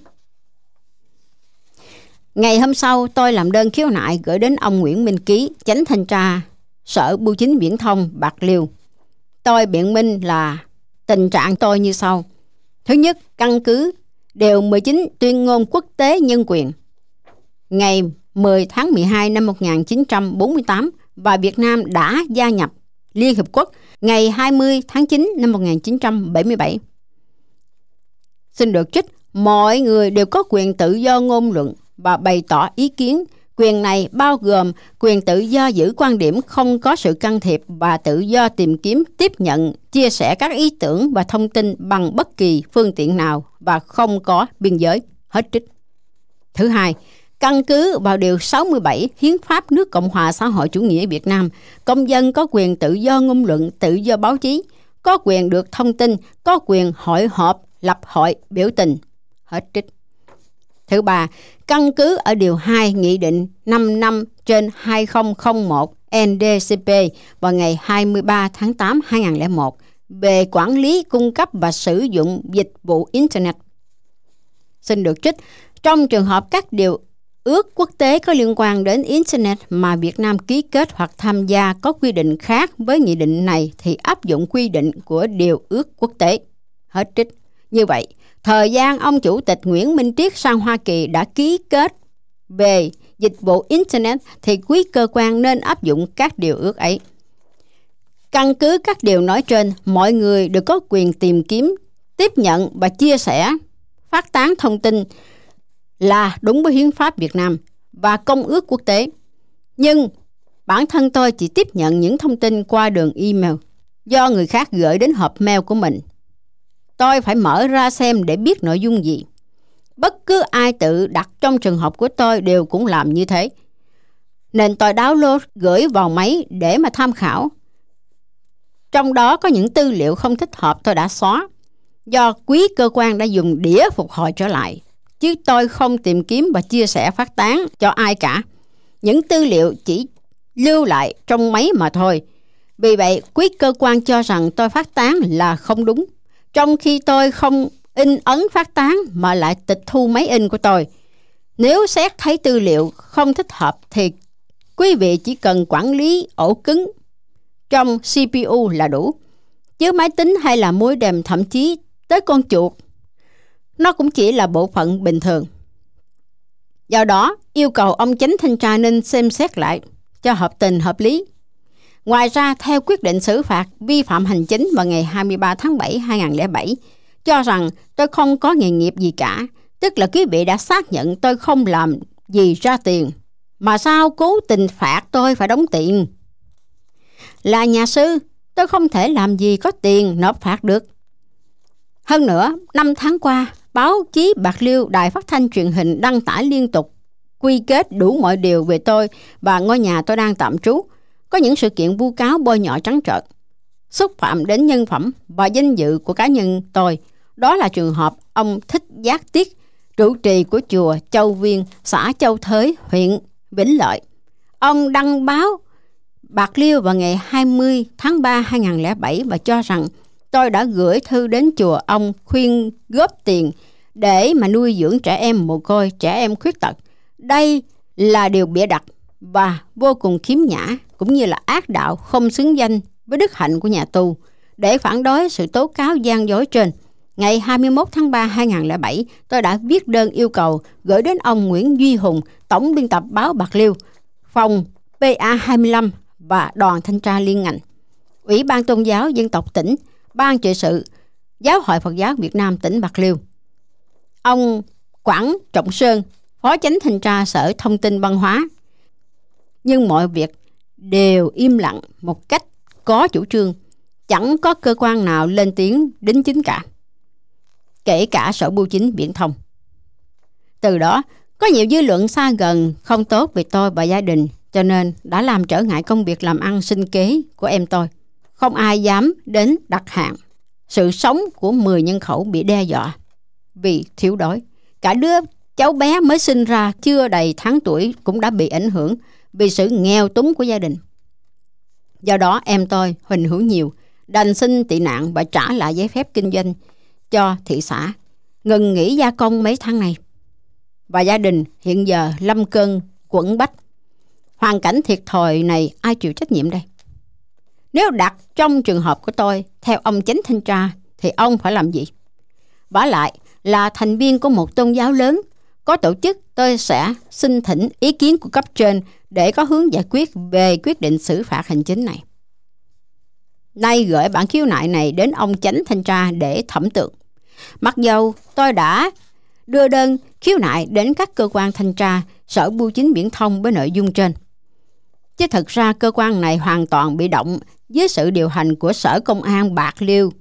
Ngày hôm sau, tôi làm đơn khiếu nại gửi đến ông Nguyễn Minh Ký, Chánh Thanh tra Sở Bưu chính Viễn thông Bạc Liêu. Tôi biện minh là tình trạng tôi như sau. Thứ nhất, căn cứ điều mười chín Tuyên ngôn quốc tế nhân quyền ngày mười tháng mười hai năm một nghìn chín trăm bốn mươi tám và Việt Nam đã gia nhập Liên Hiệp Quốc ngày hai mươi tháng chín năm một nghìn chín trăm bảy mươi bảy. Xin được trích, mọi người đều có quyền tự do ngôn luận và bày tỏ ý kiến, Quyền này bao gồm quyền tự do giữ quan điểm không có sự can thiệp và tự do tìm kiếm, tiếp nhận, chia sẻ các ý tưởng và thông tin bằng bất kỳ phương tiện nào và không có biên giới. Hết trích. Thứ hai, căn cứ vào Điều sáu mươi bảy Hiến pháp nước Cộng hòa xã hội chủ nghĩa Việt Nam, công dân có quyền tự do ngôn luận, tự do báo chí, có quyền được thông tin, có quyền hội họp, lập hội, biểu tình. Hết trích. Thứ ba, căn cứ ở Điều hai Nghị định năm năm trên hai không không một N D C P vào ngày hai mươi ba tháng tám năm hai nghìn không trăm lẻ một về quản lý, cung cấp và sử dụng dịch vụ Internet. Xin được trích, trong trường hợp các điều ước quốc tế có liên quan đến Internet mà Việt Nam ký kết hoặc tham gia có quy định khác với nghị định này thì áp dụng quy định của điều ước quốc tế. Hết trích. Như vậy, thời gian ông Chủ tịch Nguyễn Minh Triết sang Hoa Kỳ đã ký kết về dịch vụ Internet thì quý cơ quan nên áp dụng các điều ước ấy. Căn cứ các điều nói trên, mọi người được có quyền tìm kiếm, tiếp nhận và chia sẻ, phát tán thông tin là đúng với Hiến pháp Việt Nam và công ước quốc tế. Nhưng bản thân tôi chỉ tiếp nhận những thông tin qua đường email do người khác gửi đến hộp mail của mình. Tôi phải mở ra xem để biết nội dung gì. Bất cứ ai tự đặt trong trường hợp của tôi đều cũng làm như thế. Nên tôi download gửi vào máy để mà tham khảo. Trong đó có những tư liệu không thích hợp tôi đã xóa, do quý cơ quan đã dùng đĩa phục hồi trở lại, chứ tôi không tìm kiếm và chia sẻ phát tán cho ai cả. Những tư liệu chỉ lưu lại trong máy mà thôi. Vì vậy, quý cơ quan cho rằng tôi phát tán là không đúng, trong khi tôi không in ấn phát tán mà lại tịch thu máy in của tôi. Nếu xét thấy tư liệu không thích hợp thì quý vị chỉ cần quản lý ổ cứng trong C P U là đủ. Chứ máy tính hay là modem, thậm chí tới con chuột, nó cũng chỉ là bộ phận bình thường. Do đó, yêu cầu ông chánh thanh tra nên xem xét lại cho hợp tình hợp lý. Ngoài ra, theo quyết định xử phạt vi phạm hành chính vào ngày hai mươi ba tháng bảy năm hai nghìn không trăm lẻ bảy, cho rằng tôi không có nghề nghiệp gì cả, tức là quý vị đã xác nhận tôi không làm gì ra tiền, mà sao cố tình phạt tôi phải đóng tiền. Là nhà sư, tôi không thể làm gì có tiền nộp phạt được. Hơn nữa, năm tháng qua, báo chí Bạc Liêu, đài phát thanh truyền hình đăng tải liên tục quy kết đủ mọi điều về tôi và ngôi nhà tôi đang tạm trú. Có những sự kiện vu cáo bôi nhọ trắng trợn, xúc phạm đến nhân phẩm và danh dự của cá nhân tôi. Đó là trường hợp ông Thích Giác Tiết, trụ trì của chùa Châu Viên, xã Châu Thới, huyện Vĩnh Lợi. Ông đăng báo Bạc Liêu vào ngày hai mươi tháng ba năm hai nghìn không trăm lẻ bảy và cho rằng tôi đã gửi thư đến chùa ông khuyên góp tiền để mà nuôi dưỡng trẻ em mồ côi, trẻ em khuyết tật. Đây là điều bịa đặt và vô cùng khiếm nhã, cũng như là ác đạo, không xứng danh với đức hạnh của nhà tu. Để phản đối sự tố cáo gian dối trên, ngày hai mươi mốt tháng ba năm hai nghìn không trăm lẻ bảy, tôi đã viết đơn yêu cầu gửi đến ông Nguyễn Duy Hùng, tổng biên tập báo Bạc Liêu, phòng P A hai mươi lăm và đoàn thanh tra liên ngành, Ủy ban Tôn giáo Dân tộc tỉnh, Ban trị sự Giáo hội Phật giáo Việt Nam tỉnh Bạc Liêu, ông Quảng Trọng Sơn, phó chánh thanh tra Sở Thông tin Văn hóa. Nhưng mọi việc đều im lặng một cách có chủ trương, chẳng có cơ quan nào lên tiếng đính chính cả, kể cả Sở Bưu chính Viễn thông. Từ đó, có nhiều dư luận xa gần không tốt về tôi và gia đình, cho nên đã làm trở ngại công việc làm ăn sinh kế của em tôi. Không ai dám đến đặt hàng. Sự sống của mười nhân khẩu bị đe dọa vì thiếu đói. Cả đứa cháu bé mới sinh ra chưa đầy tháng tuổi cũng đã bị ảnh hưởng vì sự nghèo túng của gia đình. Do đó em tôi, Huỳnh Hữu Nhiều, đành xin tị nạn và trả lại giấy phép kinh doanh cho thị xã, ngừng nghỉ gia công mấy tháng này. Và gia đình hiện giờ lâm cơn quẫn bách. Hoàn cảnh thiệt thòi này ai chịu trách nhiệm đây? Nếu đặt trong trường hợp của tôi, theo ông chánh thanh tra, thì ông phải làm gì? Vả lại, là thành viên của một tôn giáo lớn, có tổ chức, tôi sẽ xin thỉnh ý kiến của cấp trên để có hướng giải quyết về quyết định xử phạt hành chính này. Nay gửi bản khiếu nại này đến ông chánh thanh tra để thẩm tượng. Mặc dầu tôi đã đưa đơn khiếu nại đến các cơ quan thanh tra Sở Bưu chính Viễn thông với nội dung trên. Chứ thực ra cơ quan này hoàn toàn bị động dưới sự điều hành của Sở Công an Bạc Liêu,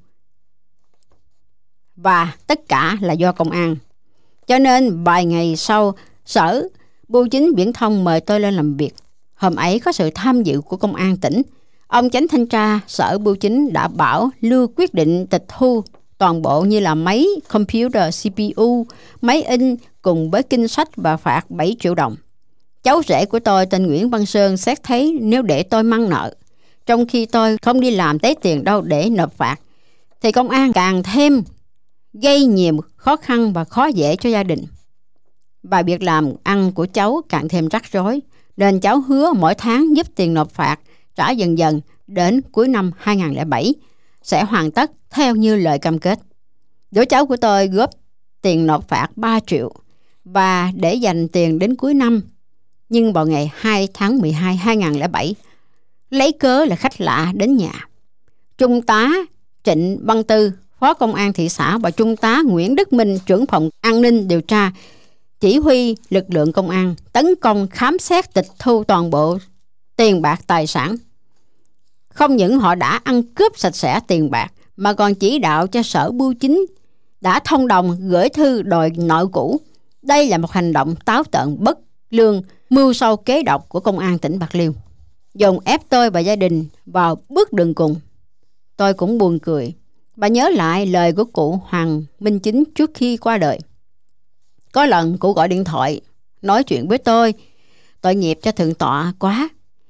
và tất cả là do công an. Cho nên vài ngày sau, Sở Bưu chính Viễn thông mời tôi lên làm việc. Hôm ấy có sự tham dự của công an tỉnh. Ông chánh thanh tra Sở Bưu chính đã bảo Lưu quyết định tịch thu toàn bộ như là máy computer xê pê u, máy in cùng với kinh sách và phạt bảy triệu đồng. Cháu rể của tôi tên Nguyễn Văn Sơn xét thấy nếu để tôi mang nợ, trong khi tôi không đi làm lấy tiền đâu để nộp phạt, thì công an càng thêm gây nhiều khó khăn và khó dễ cho gia đình. Và việc làm ăn của cháu càng thêm rắc rối, nên cháu hứa mỗi tháng giúp tiền nộp phạt trả dần dần đến cuối năm hai không không bảy sẽ hoàn tất theo như lời cam kết. Đứa cháu của tôi góp tiền nộp phạt ba triệu và để dành tiền đến cuối năm. Nhưng vào ngày hai tháng mười hai hai nghìn không trăm lẻ bảy, lấy cớ là khách lạ đến nhà, Trung tá Trịnh Văn Tư, Phó Công an thị xã, và Trung tá Nguyễn Đức Minh, trưởng phòng an ninh điều tra, chỉ huy lực lượng công an tấn công khám xét tịch thu toàn bộ tiền bạc tài sản. Không những họ đã ăn cướp sạch sẽ tiền bạc, mà còn chỉ đạo cho Sở Bưu chính đã thông đồng gửi thư đòi nợ cũ. Đây là một hành động táo tợn, bất lương, mưu sâu kế độc của công an tỉnh Bạc Liêu, dồn ép tôi và gia đình vào bước đường cùng. Tôi cũng buồn cười và nhớ lại lời của cụ Hoàng Minh Chính trước khi qua đời. Có lần cụ gọi điện thoại nói chuyện với tôi: tội nghiệp cho thượng tọa quá,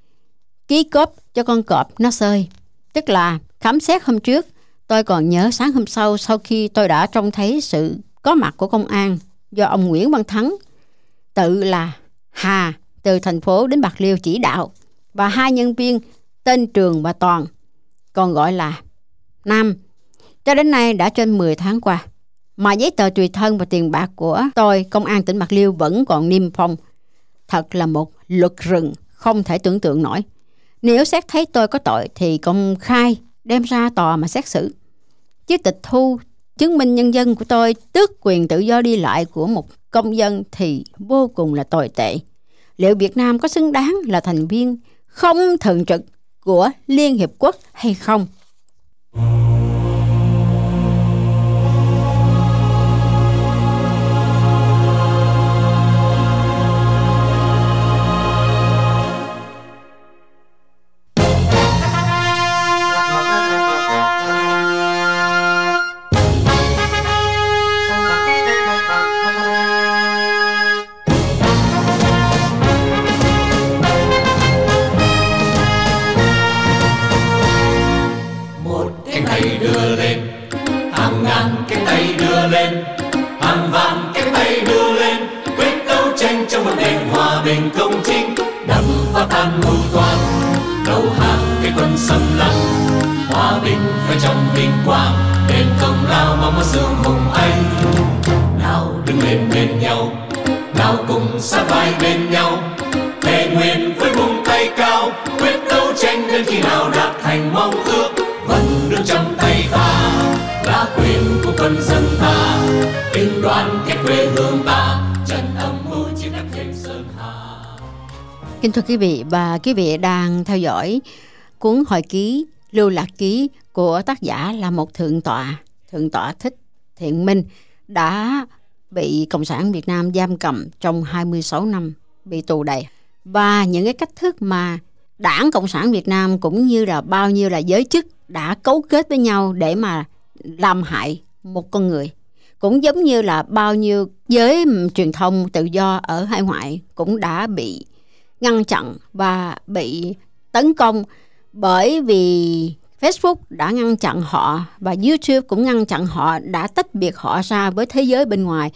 ký cóp cho con cọp nó sơi. Tức là khám xét hôm trước. Tôi còn nhớ sáng hôm sau, sau khi tôi đã trông thấy sự có mặt của công an do ông Nguyễn Văn Thắng, tự là Hà, từ thành phố đến Bạc Liêu chỉ đạo, và hai nhân viên tên Trường và Toàn, còn gọi là Nam. Cho đến nay đã trên mười tháng qua, mà giấy tờ tùy thân và tiền bạc của tôi, công an tỉnh Bạc Liêu vẫn còn niêm phong. Thật là một luật rừng không thể tưởng tượng nổi. Nếu xét thấy tôi có tội thì công khai đem ra tòa mà xét xử. Chứ tịch thu chứng minh nhân dân của tôi, tước quyền tự do đi lại của một công dân thì vô cùng là tồi tệ. Liệu Việt Nam có xứng đáng là thành viên không thường trực của Liên Hiệp Quốc hay không? Kính thưa quý vị, và quý vị đang theo dõi cuốn hồi ký Lưu Lạc Ký của tác giả là một thượng tọa, thượng tọa Thích Thiện Minh, đã bị Cộng sản Việt Nam giam cầm trong hai mươi sáu năm, bị tù đầy. Và những cái cách thức mà Đảng Cộng sản Việt Nam cũng như là bao nhiêu là giới chức đã cấu kết với nhau để mà làm hại một con người. Cũng giống như là bao nhiêu giới truyền thông tự do ở hải ngoại cũng đã bị ngăn chặn và bị tấn công, bởi vì Facebook đã ngăn chặn họ và YouTube cũng ngăn chặn họ, đã tách biệt họ ra với thế giới bên ngoài.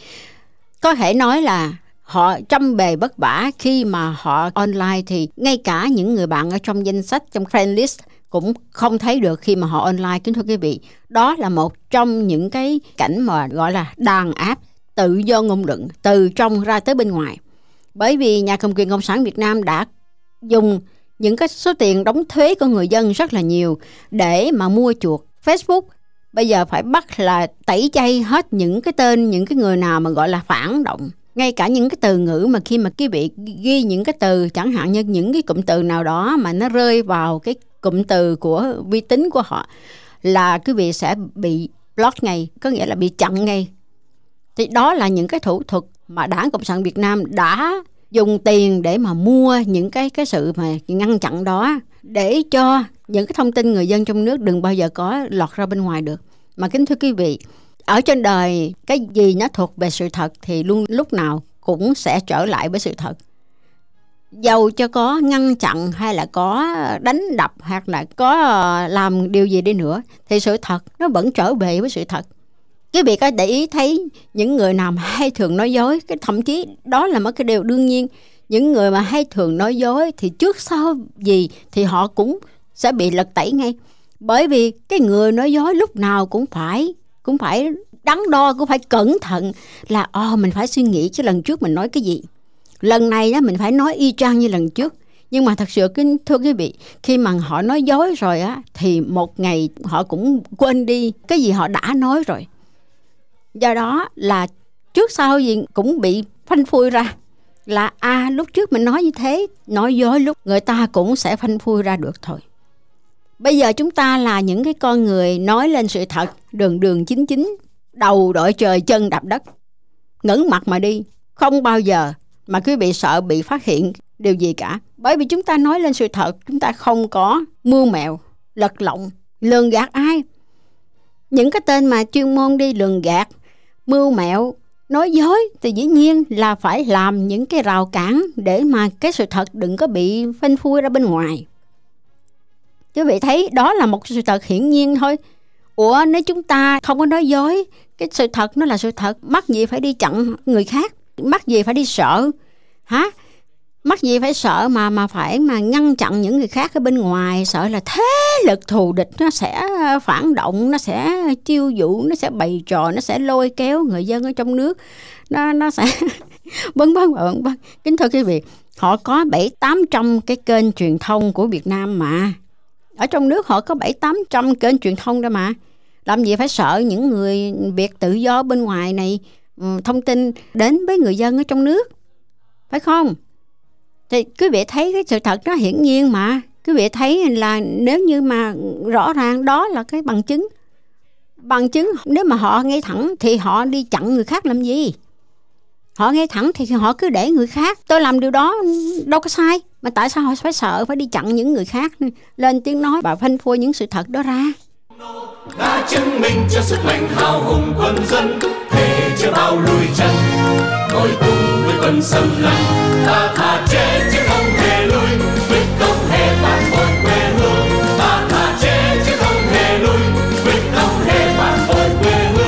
Có thể nói là họ trăm bề vất vả khi mà họ online, thì ngay cả những người bạn ở trong danh sách, trong friend list cũng không thấy được khi mà họ online. Kính thưa quý vị, đó là một trong những cái cảnh mà gọi là đàn áp tự do ngôn luận từ trong ra tới bên ngoài. Bởi vì nhà cầm quyền Cộng sản Việt Nam đã dùng những cái số tiền đóng thuế của người dân rất là nhiều để mà mua chuộc Facebook Bây giờ phải bắt là tẩy chay hết những cái tên, những cái người nào mà gọi là phản động. Ngay cả những cái từ ngữ mà khi mà quý vị ghi những cái từ, chẳng hạn như những cái cụm từ nào đó mà nó rơi vào cái cụm từ của uy tín của họ, là quý vị sẽ bị block ngay, có nghĩa là bị chặn ngay. Thì đó là những cái thủ thuật mà Đảng Cộng sản Việt Nam đã dùng tiền để mà mua những cái cái sự mà ngăn chặn đó, để cho những cái thông tin người dân trong nước đừng bao giờ có lọt ra bên ngoài được. Mà kính thưa quý vị, ở trên đời cái gì nó thuộc về sự thật thì luôn lúc nào cũng sẽ trở lại với sự thật. Dầu cho có ngăn chặn hay là có đánh đập hoặc là có làm điều gì đi nữa thì sự thật nó vẫn trở về với sự thật. Quý vị có để ý thấy những người nào mà hay thường nói dối, cái thậm chí đó là một cái điều đương nhiên. Những người mà hay thường nói dối thì trước sau gì thì họ cũng sẽ bị lật tẩy ngay. Bởi vì cái người nói dối lúc nào cũng phải cũng phải đắn đo, cũng phải cẩn thận là oh, mình phải suy nghĩ chứ lần trước mình nói cái gì. Lần này đó mình phải nói y chang như lần trước. Nhưng mà thật sự kính thưa quý vị, khi mà họ nói dối rồi á thì một ngày họ cũng quên đi cái gì họ đã nói rồi. Do đó là trước sau gì cũng bị phanh phui ra là à lúc trước mình nói như thế, nói dối lúc người ta cũng sẽ phanh phui ra được thôi. Bây giờ chúng ta là những cái con người nói lên sự thật, đường đường chính chính, đầu đội trời chân đạp đất, ngẩng mặt mà đi, không bao giờ mà quý vị sợ bị phát hiện điều gì cả. Bởi vì chúng ta nói lên sự thật, chúng ta không có mưu mẹo, lật lọng, lường gạt ai. Những cái tên mà chuyên môn đi lường gạt, mưu mẹo, nói dối thì dĩ nhiên là phải làm những cái rào cản để mà cái sự thật đừng có bị phanh phui ra bên ngoài. Quý vị thấy đó là một sự thật hiển nhiên thôi. Ủa nếu chúng ta không có nói dối, cái sự thật nó là sự thật, mắc gì phải đi chặn người khác, mắc gì phải đi sợ hả? Mắc gì phải sợ mà mà phải mà ngăn chặn những người khác ở bên ngoài, sợ là thế lực thù địch nó sẽ phản động, nó sẽ chiêu dụ, nó sẽ bày trò, nó sẽ lôi kéo người dân ở trong nước, nó nó sẽ vân vân vân vân. Kính thưa quý vị, họ có bảy tám trăm cái kênh truyền thông của Việt Nam mà. Ở trong nước họ có bảy tám trăm kênh truyền thông đó mà. Làm gì phải sợ những người Việt tự do bên ngoài này thông tin đến với người dân ở trong nước, phải không? Thì quý vị thấy cái sự thật nó hiển nhiên mà. Quý vị thấy là nếu như mà rõ ràng đó là cái bằng chứng. Bằng chứng nếu mà họ ngay thẳng thì họ đi chặn người khác làm gì? Họ ngay thẳng thì họ cứ để người khác. Tôi làm điều đó đâu có sai. Mà tại sao họ phải sợ phải đi chặn những người khác lên tiếng nói và phanh phui những sự thật đó ra? Đã chứng minh cho sức mạnh hào hùng quân dân, thề chưa bao lùi chân, ngồi cùng với quân xâm lăng, ta thà chết chứ không hề lui, quyết không hề phản bội quê hương. Ta thà chết chứ không hề lui, quyết không hề phản bội quê hương.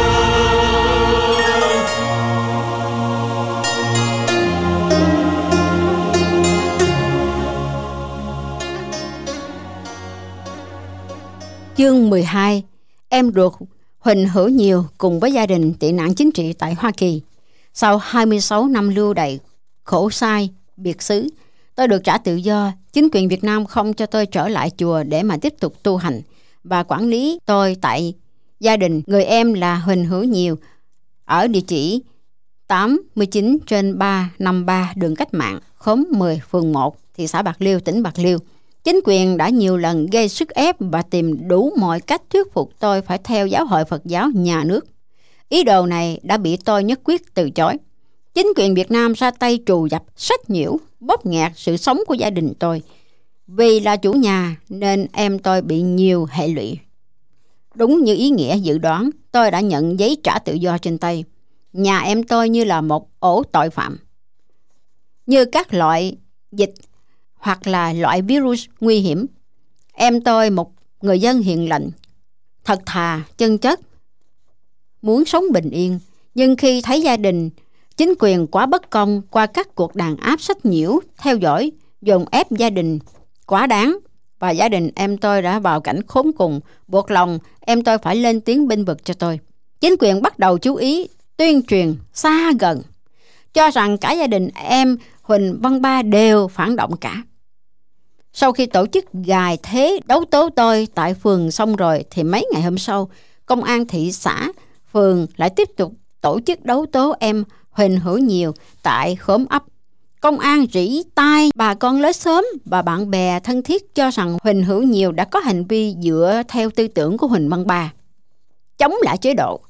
Chương mười hai. Em ruột Huỳnh Hữu Nhiều cùng với gia đình tị nạn chính trị tại Hoa Kỳ. Sau hai mươi sáu năm lưu đày, khổ sai, biệt xứ, tôi được trả tự do. Chính quyền Việt Nam không cho tôi trở lại chùa để mà tiếp tục tu hành và quản lý tôi tại gia đình. Người em là Huỳnh Hữu Nhiều ở địa chỉ tám mươi chín trên ba trăm năm mươi ba đường Cách Mạng, khóm mười, phường một, thị xã Bạc Liêu, tỉnh Bạc Liêu. Chính quyền đã nhiều lần gây sức ép và tìm đủ mọi cách thuyết phục tôi phải theo giáo hội Phật giáo nhà nước. Ý đồ này đã bị tôi nhất quyết từ chối. Chính quyền Việt Nam ra tay trù dập, sách nhiễu, bóp nghẹt sự sống của gia đình tôi. Vì là chủ nhà nên em tôi bị nhiều hệ lụy. Đúng như ý nghĩa dự đoán, tôi đã nhận giấy trả tự do trên tay. Nhà em tôi như là một ổ tội phạm. Như các loại dịch hoặc là loại virus nguy hiểm. Em tôi một người dân hiền lành, thật thà, chân chất, muốn sống bình yên. Nhưng khi thấy gia đình, chính quyền quá bất công qua các cuộc đàn áp sách nhiễu, theo dõi, dồn ép gia đình quá đáng, và gia đình em tôi đã vào cảnh khốn cùng, buộc lòng em tôi phải lên tiếng bênh vực cho tôi. Chính quyền bắt đầu chú ý, tuyên truyền xa gần, cho rằng cả gia đình em Huỳnh Văn Ba đều phản động cả. Sau khi tổ chức gài thế đấu tố tôi tại phường xong rồi thì mấy ngày hôm sau, công an thị xã, phường lại tiếp tục tổ chức đấu tố em Huỳnh Hữu Nhiều tại khóm ấp. Công an rỉ tai bà con lối xóm và bạn bè thân thiết cho rằng Huỳnh Hữu Nhiều đã có hành vi dựa theo tư tưởng của Huỳnh Văn Ba, chống lại chế độ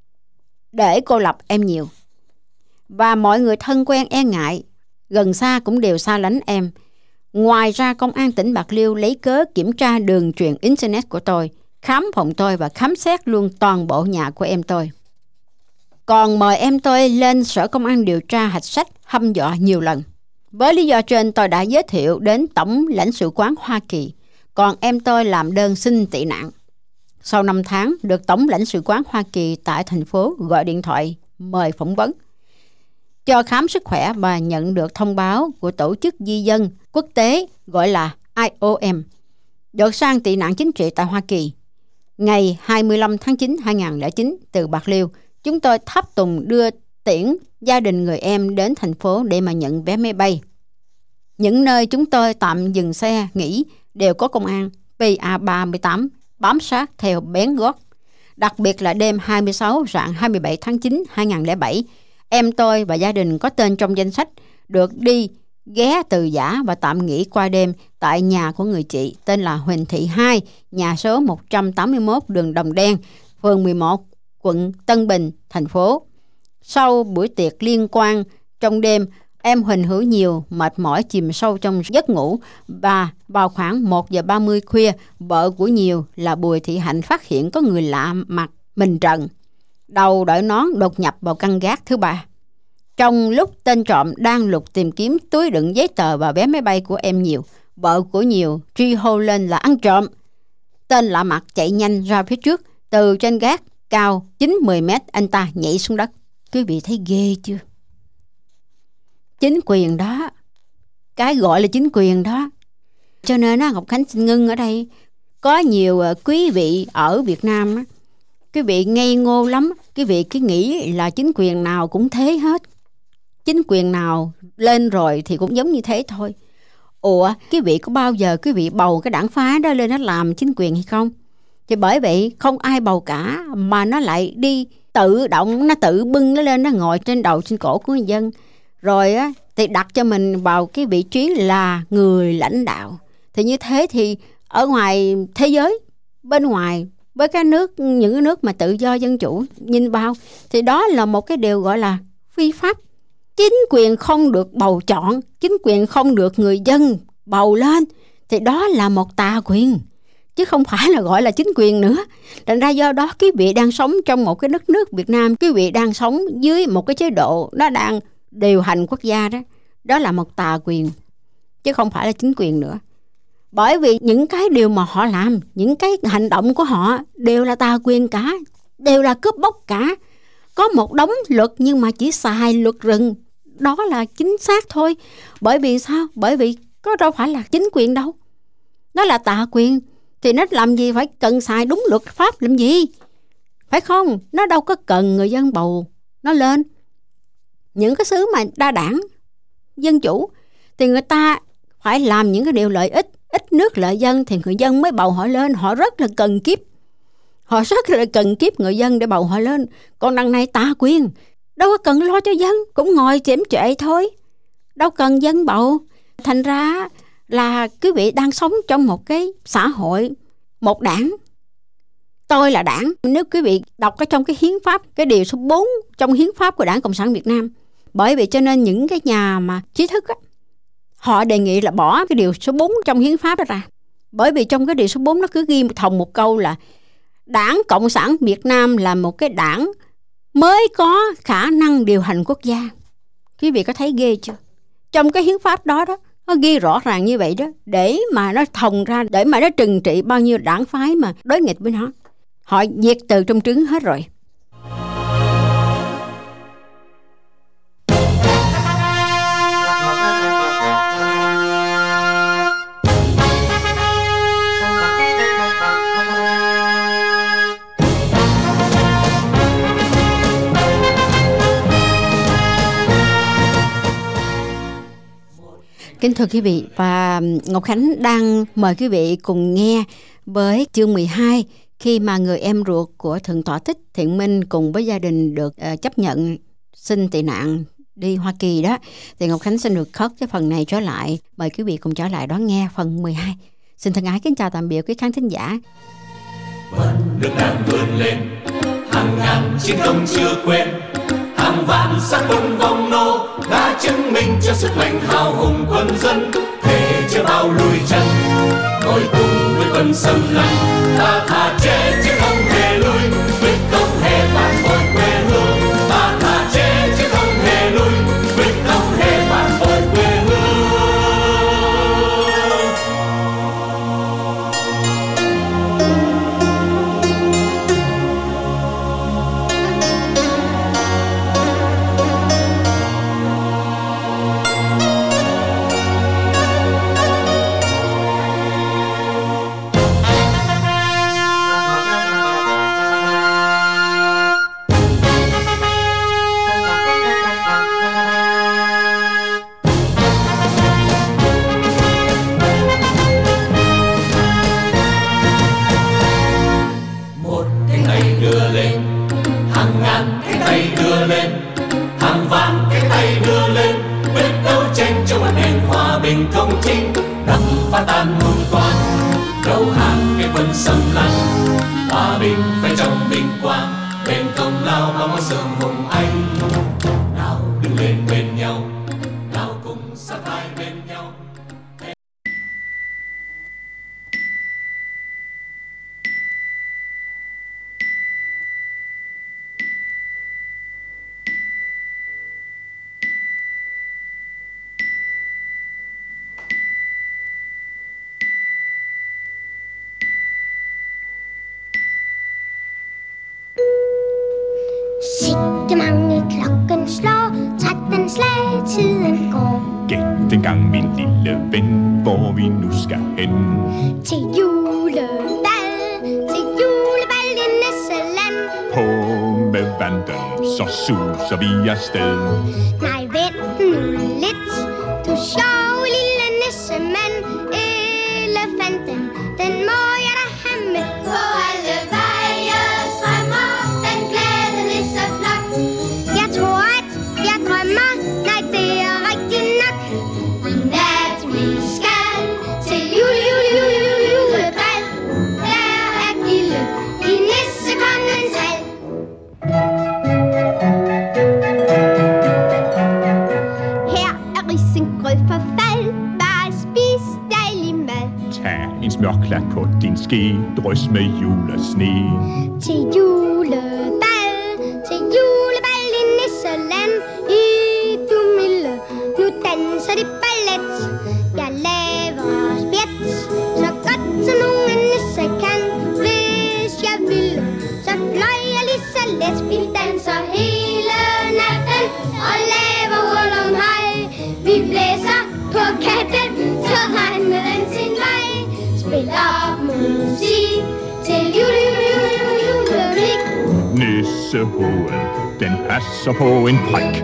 để cô lập em Nhiều. Và mọi người thân quen e ngại, gần xa cũng đều xa lánh em. Ngoài ra, công an tỉnh Bạc Liêu lấy cớ kiểm tra đường truyền Internet của tôi, khám phòng tôi và khám xét luôn toàn bộ nhà của em tôi. Còn mời em tôi lên sở công an điều tra hạch sách, hăm dọa nhiều lần. Với lý do trên, tôi đã giới thiệu đến Tổng lãnh sự quán Hoa Kỳ, còn em tôi làm đơn xin tị nạn. Sau năm tháng, được Tổng lãnh sự quán Hoa Kỳ tại thành phố gọi điện thoại mời phỏng vấn, cho khám sức khỏe và nhận được thông báo của Tổ chức Di dân Quốc tế gọi là I O M, được sang tị nạn chính trị tại Hoa Kỳ. Ngày hai mươi lăm tháng chín năm hai nghìn không trăm lẻ chín, từ Bạc Liêu, chúng tôi tháp tùng đưa tiễn gia đình người em đến thành phố để mà nhận vé máy bay. Những nơi chúng tôi tạm dừng xe nghỉ đều có công an P A ba mươi tám bám sát theo bén gót. Đặc biệt là đêm hai mươi sáu rạng hai mươi bảy tháng chín năm hai nghìn không trăm lẻ bảy, em tôi và gia đình có tên trong danh sách được đi ghé Từ Giã và tạm nghỉ qua đêm tại nhà của người chị tên là Huỳnh Thị Hai, nhà số một trăm tám mươi mốt đường Đồng Đen, phường mười một, quận Tân Bình, thành phố. Sau buổi tiệc liên quan trong đêm, em Huỳnh Hữu Nhiều mệt mỏi chìm sâu trong giấc ngủ, và vào khoảng một giờ ba mươi khuya, vợ của Nhiều là Bùi Thị Hạnh phát hiện có người lạ mặt mình trần, đầu đội nón đột nhập vào căn gác thứ ba. Trong lúc tên trộm đang lục tìm kiếm túi đựng giấy tờ và vé máy bay của em Nhiều, vợ của Nhiều truy hô lên là ăn trộm. Tên lạ mặt chạy nhanh ra phía trước, từ trên gác cao chín mười mét anh ta nhảy xuống đất. Quý vị thấy ghê chưa? Chính quyền đó, cái gọi là chính quyền đó. Cho nên á, Ngọc Khánh xin ngưng ở đây. Có nhiều quý vị ở Việt Nam á, quý vị ngây ngô lắm. Quý vị cứ nghĩ là chính quyền nào cũng thế hết. Chính quyền nào lên rồi thì cũng giống như thế thôi. Ủa, quý vị có bao giờ quý vị bầu cái đảng phái đó lên nó làm chính quyền hay không? Thì bởi vậy không ai bầu cả, mà nó lại đi tự động, nó tự bưng nó lên, nó ngồi trên đầu trên cổ của người dân. Rồi á, thì đặt cho mình vào cái vị trí là người lãnh đạo. Thì như thế thì ở ngoài thế giới, bên ngoài, với cái nước, những cái nước mà tự do dân chủ nhìn vào, thì đó là một cái điều gọi là phi pháp. Chính quyền không được bầu chọn, chính quyền không được người dân bầu lên, thì đó là một tà quyền, chứ không phải là gọi là chính quyền nữa. Thành ra do đó quý vị đang sống trong một cái đất nước Việt Nam, quý vị đang sống dưới một cái chế độ nó đang điều hành quốc gia đó, đó là một tà quyền, chứ không phải là chính quyền nữa. Bởi vì những cái điều mà họ làm, những cái hành động của họ đều là tà quyền cả, đều là cướp bóc cả. Có một đống luật nhưng mà chỉ xài luật rừng, đó là chính xác thôi. Bởi vì sao? Bởi vì có đâu phải là chính quyền đâu, đó là tà quyền. Thì nó làm gì phải cần xài đúng luật pháp làm gì, phải không? Nó đâu có cần người dân bầu nó lên. Những cái xứ mà đa đảng, dân chủ, thì người ta phải làm những cái điều lợi ích, ít nước lợi dân, thì người dân mới bầu họ lên. Họ rất là cần kiếp, họ rất là cần kiếp người dân để bầu họ lên. Còn đằng này tà quyền, đâu có cần lo cho dân, cũng ngồi chễm chệ thôi, đâu cần dân bầu. Thành ra là quý vị đang sống trong một cái xã hội, một đảng. Tôi là đảng. Nếu quý vị đọc ở trong cái hiến pháp, cái điều số bốn trong hiến pháp của Đảng Cộng sản Việt Nam. Bởi vì cho nên những cái nhà mà trí thức á, họ đề nghị là bỏ cái điều số bốn trong hiến pháp đó ra. Bởi vì trong cái điều số bốn nó cứ ghi thòng một câu là Đảng Cộng sản Việt Nam là một cái đảng mới có khả năng điều hành quốc gia. Quý vị có thấy ghê chưa? Trong cái hiến pháp đó đó, nó ghi rõ ràng như vậy đó, để mà nó thòng ra, để mà nó trừng trị bao nhiêu đảng phái mà đối nghịch với nó. Họ diệt từ trong trứng hết rồi. Kính thưa quý vị, và Ngọc Khánh đang mời quý vị cùng nghe với chương mười hai, khi mà người em ruột của Thượng tọa Thích Thiện Minh cùng với gia đình được uh, chấp nhận xin tị nạn đi Hoa Kỳ đó, thì Ngọc Khánh xin được khớp cái phần này trở lại. Mời quý vị cùng trở lại đón nghe phần mười hai. Xin thân ái kính chào tạm biệt quý khán thính giả. Vẫn nước đang vươn lên, hàng ngàn chiến công chưa quên, hàng vạn xác quân vong nô đã chứng minh cho sức mạnh hào hùng quân dân. Thề chưa bao lùi chân, ngồi cùng với quân xâm lăng, ta thà chết chứ không hề lui, quyết không hề phản bội quê hương. Ta thà chết chứ không hề lui, quyết không hề phản bội quê hương. Công chính đập phá tan mưu toan, đầu hàng cái quân xâm lăng. Hòa bình phải trong vinh quang, bên công lao bao món sương hùng anh. Nào đứng lên bên nhau, nào cùng sát vai bên nhau. Mange klokken slår, tretten slag, tiden går. Gæt den gang, min lille ven, hvor vi nu skal hen. Til julebal, til julebal i Nisseland. På med vanten, så suser vi afsted. Nej, vent nu lidt, du sjov lille nissemand. Elefanten, den må jeg da have med. På alle veje strømmer den glade nisseflok. Jeg tror, at jeg drømmer, nej, det er rigtigt nok. I nat vi skal til jule, jule, jule, jule, julebal. Der er gilde i nissekongens hal. Her er risengrød for fald, bare spis dejlig mad. Tag en smørklat på din ske, drys med julesne. Til julebal, til julebal i Nisseland. I du milde, nu danser de ballet. Jeg laver spjæt, så godt som nogen nisse kan. Hvis jeg ville, så fløj jeg lige så let. Vi danser hele natten og laver hurlum hej. Vi blæser på katten, så regner den sin vej. Spil op musik til jule, jule, jule, julerik. Nissehovedet, den passer på en prik.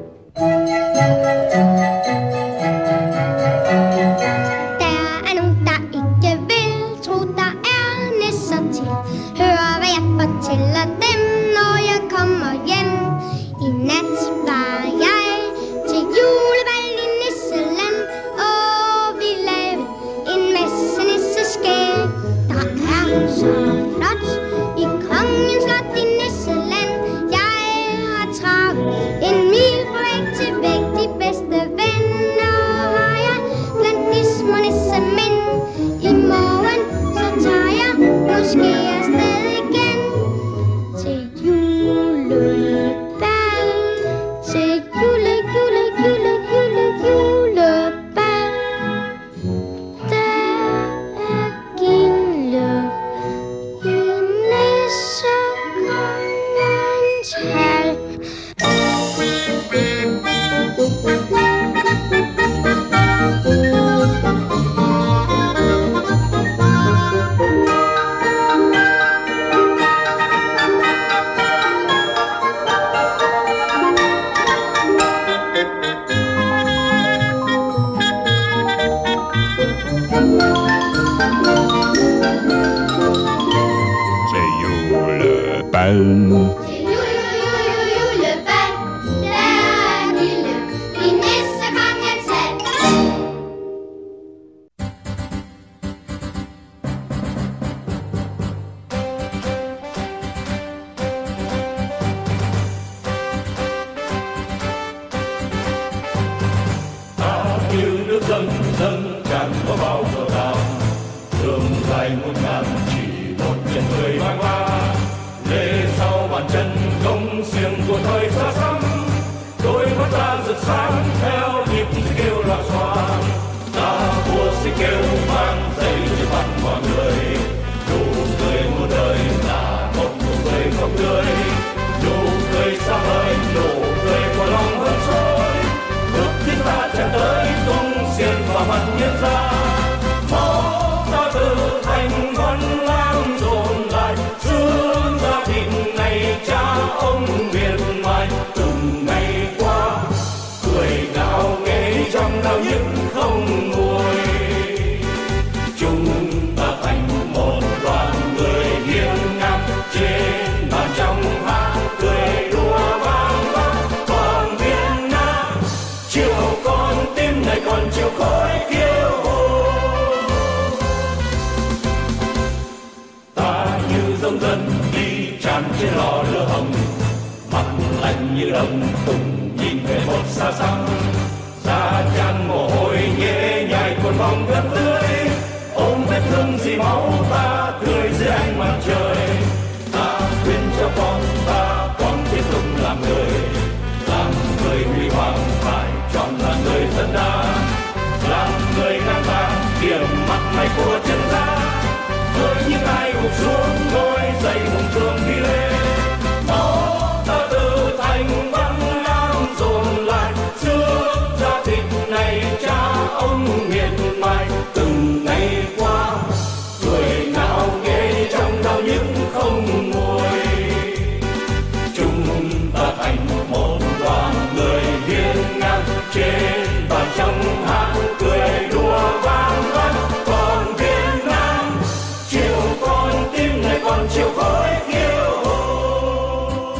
Der er nogen, der ikke vil tro, der er nisser til. Hør, hvad jeg fortæller dem, når jeg kommer hjem. I nat var jeg til julebal i Nisseland, og vi lavede en masse nisseskæg. Der er så flot i kongens slot i Nisseland. Jeg har travet en bal. Như nước dâng dâng tràn qua bao giờ tàn, đường dài muôn ngàn chỉ một chân người vang qua. Lê sau bàn chân công xiềng của thời xa xăm, đôi mắt ta rực sáng theo nhịp kêu loạn xoan. Ta vua sĩ kêu vang dậy trước mặt mọi người, nụ cười muôn đời là một nụ cười không tươi, nụ cười xa vời, nụ cười của lòng hơn trôi. Bước tiến ta chạy tới tung xiên vào mặt nhân gian, máu ta từ thành văn lang dồn lại, xương ra thịt này cha ông miền mai. Từng ngày qua cười ngạo nghễ trong đau nhức không nguôi, chúng ta thành một đoàn người hiên ngang trên bàn trong hát cười đùa vang vang. Còn Việt Nam chiều con tim này còn chiều khói kiêu hùng, ta như dòng dân đi tràn trên lò lửa hồng, mặt lạnh như đồng cùng nhìn về một xa xăm. Da chan mồ hôi nhễ nhại cuộn vòng gần tươi, ôm vết thương dì máu ta cười dưới ánh mặt trời. Ta khuyên cho con ta còn tiếp tục làm người, làm người huy hoàng phải chọn là người dân đa, làm người ngang vàng điểm mặt này của chân gian. Với những ai gục xuống ngôi dậy hùng cường đi lên, máu ta từ thành văn lang dồn lại, xương da thịt này cha ông miền mai. Từng ngày qua cười ngạo nghễ trong đau nhức không nguôi, chúng ta thành một đoàn người hiên ngang trên bàn trong hát cười đùa vang vang. Còn Việt Nam chiều con tim này còn chiều khói kiêu hùng.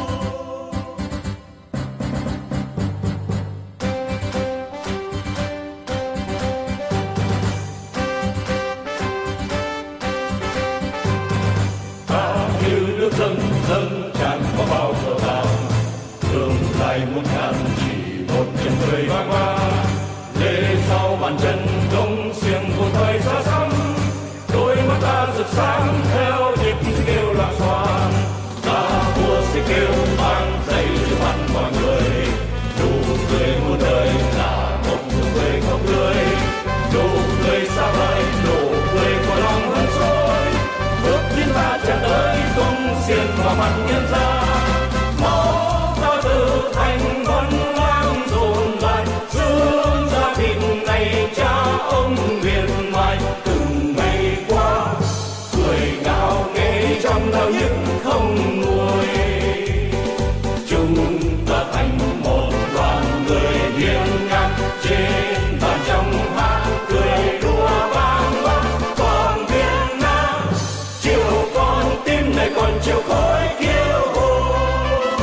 Ta như nước dâng dâng tràn qua bao giờ tàn, đường dài muôn ngàn chỉ một chân người vang qua. Lê sau bàn chân công xiềng của thời xa xăm, đôi mắt ta rực sáng theo nhịp kêu loạn xoan. Ta vua sĩ kêu vang dậy trước mặt mọi người, nụ cười muôn đời là một nụ cười không tươi, nụ cười xa vời, nụ cười của lòng hơn trôi. Bước tiến ta chạy tới tung xiên vào mặt nhân gian, máu ta từ thành văn lang dồn lại, xương da thịt này cha ông miền mai. Từng ngày qua cười ngạo nghễ trong đau nhức không nguôi, chúng ta thành một đoàn người hiên ngang trên bàn trong hát cười đùa vang vang. Còn Việt Nam chiều con tim này còn chiều khói kiêu hùng,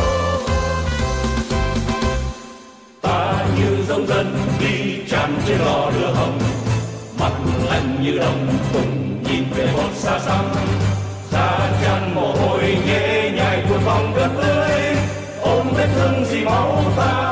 ta như dòng dân đi tràn trên lò lửa hồng, mặt lạnh như đồng cùng nhìn về một xa xăm. Da chan mồ hôi nhễ nhại cuộn vòng gần tươi, ôm vết thương dì máu ta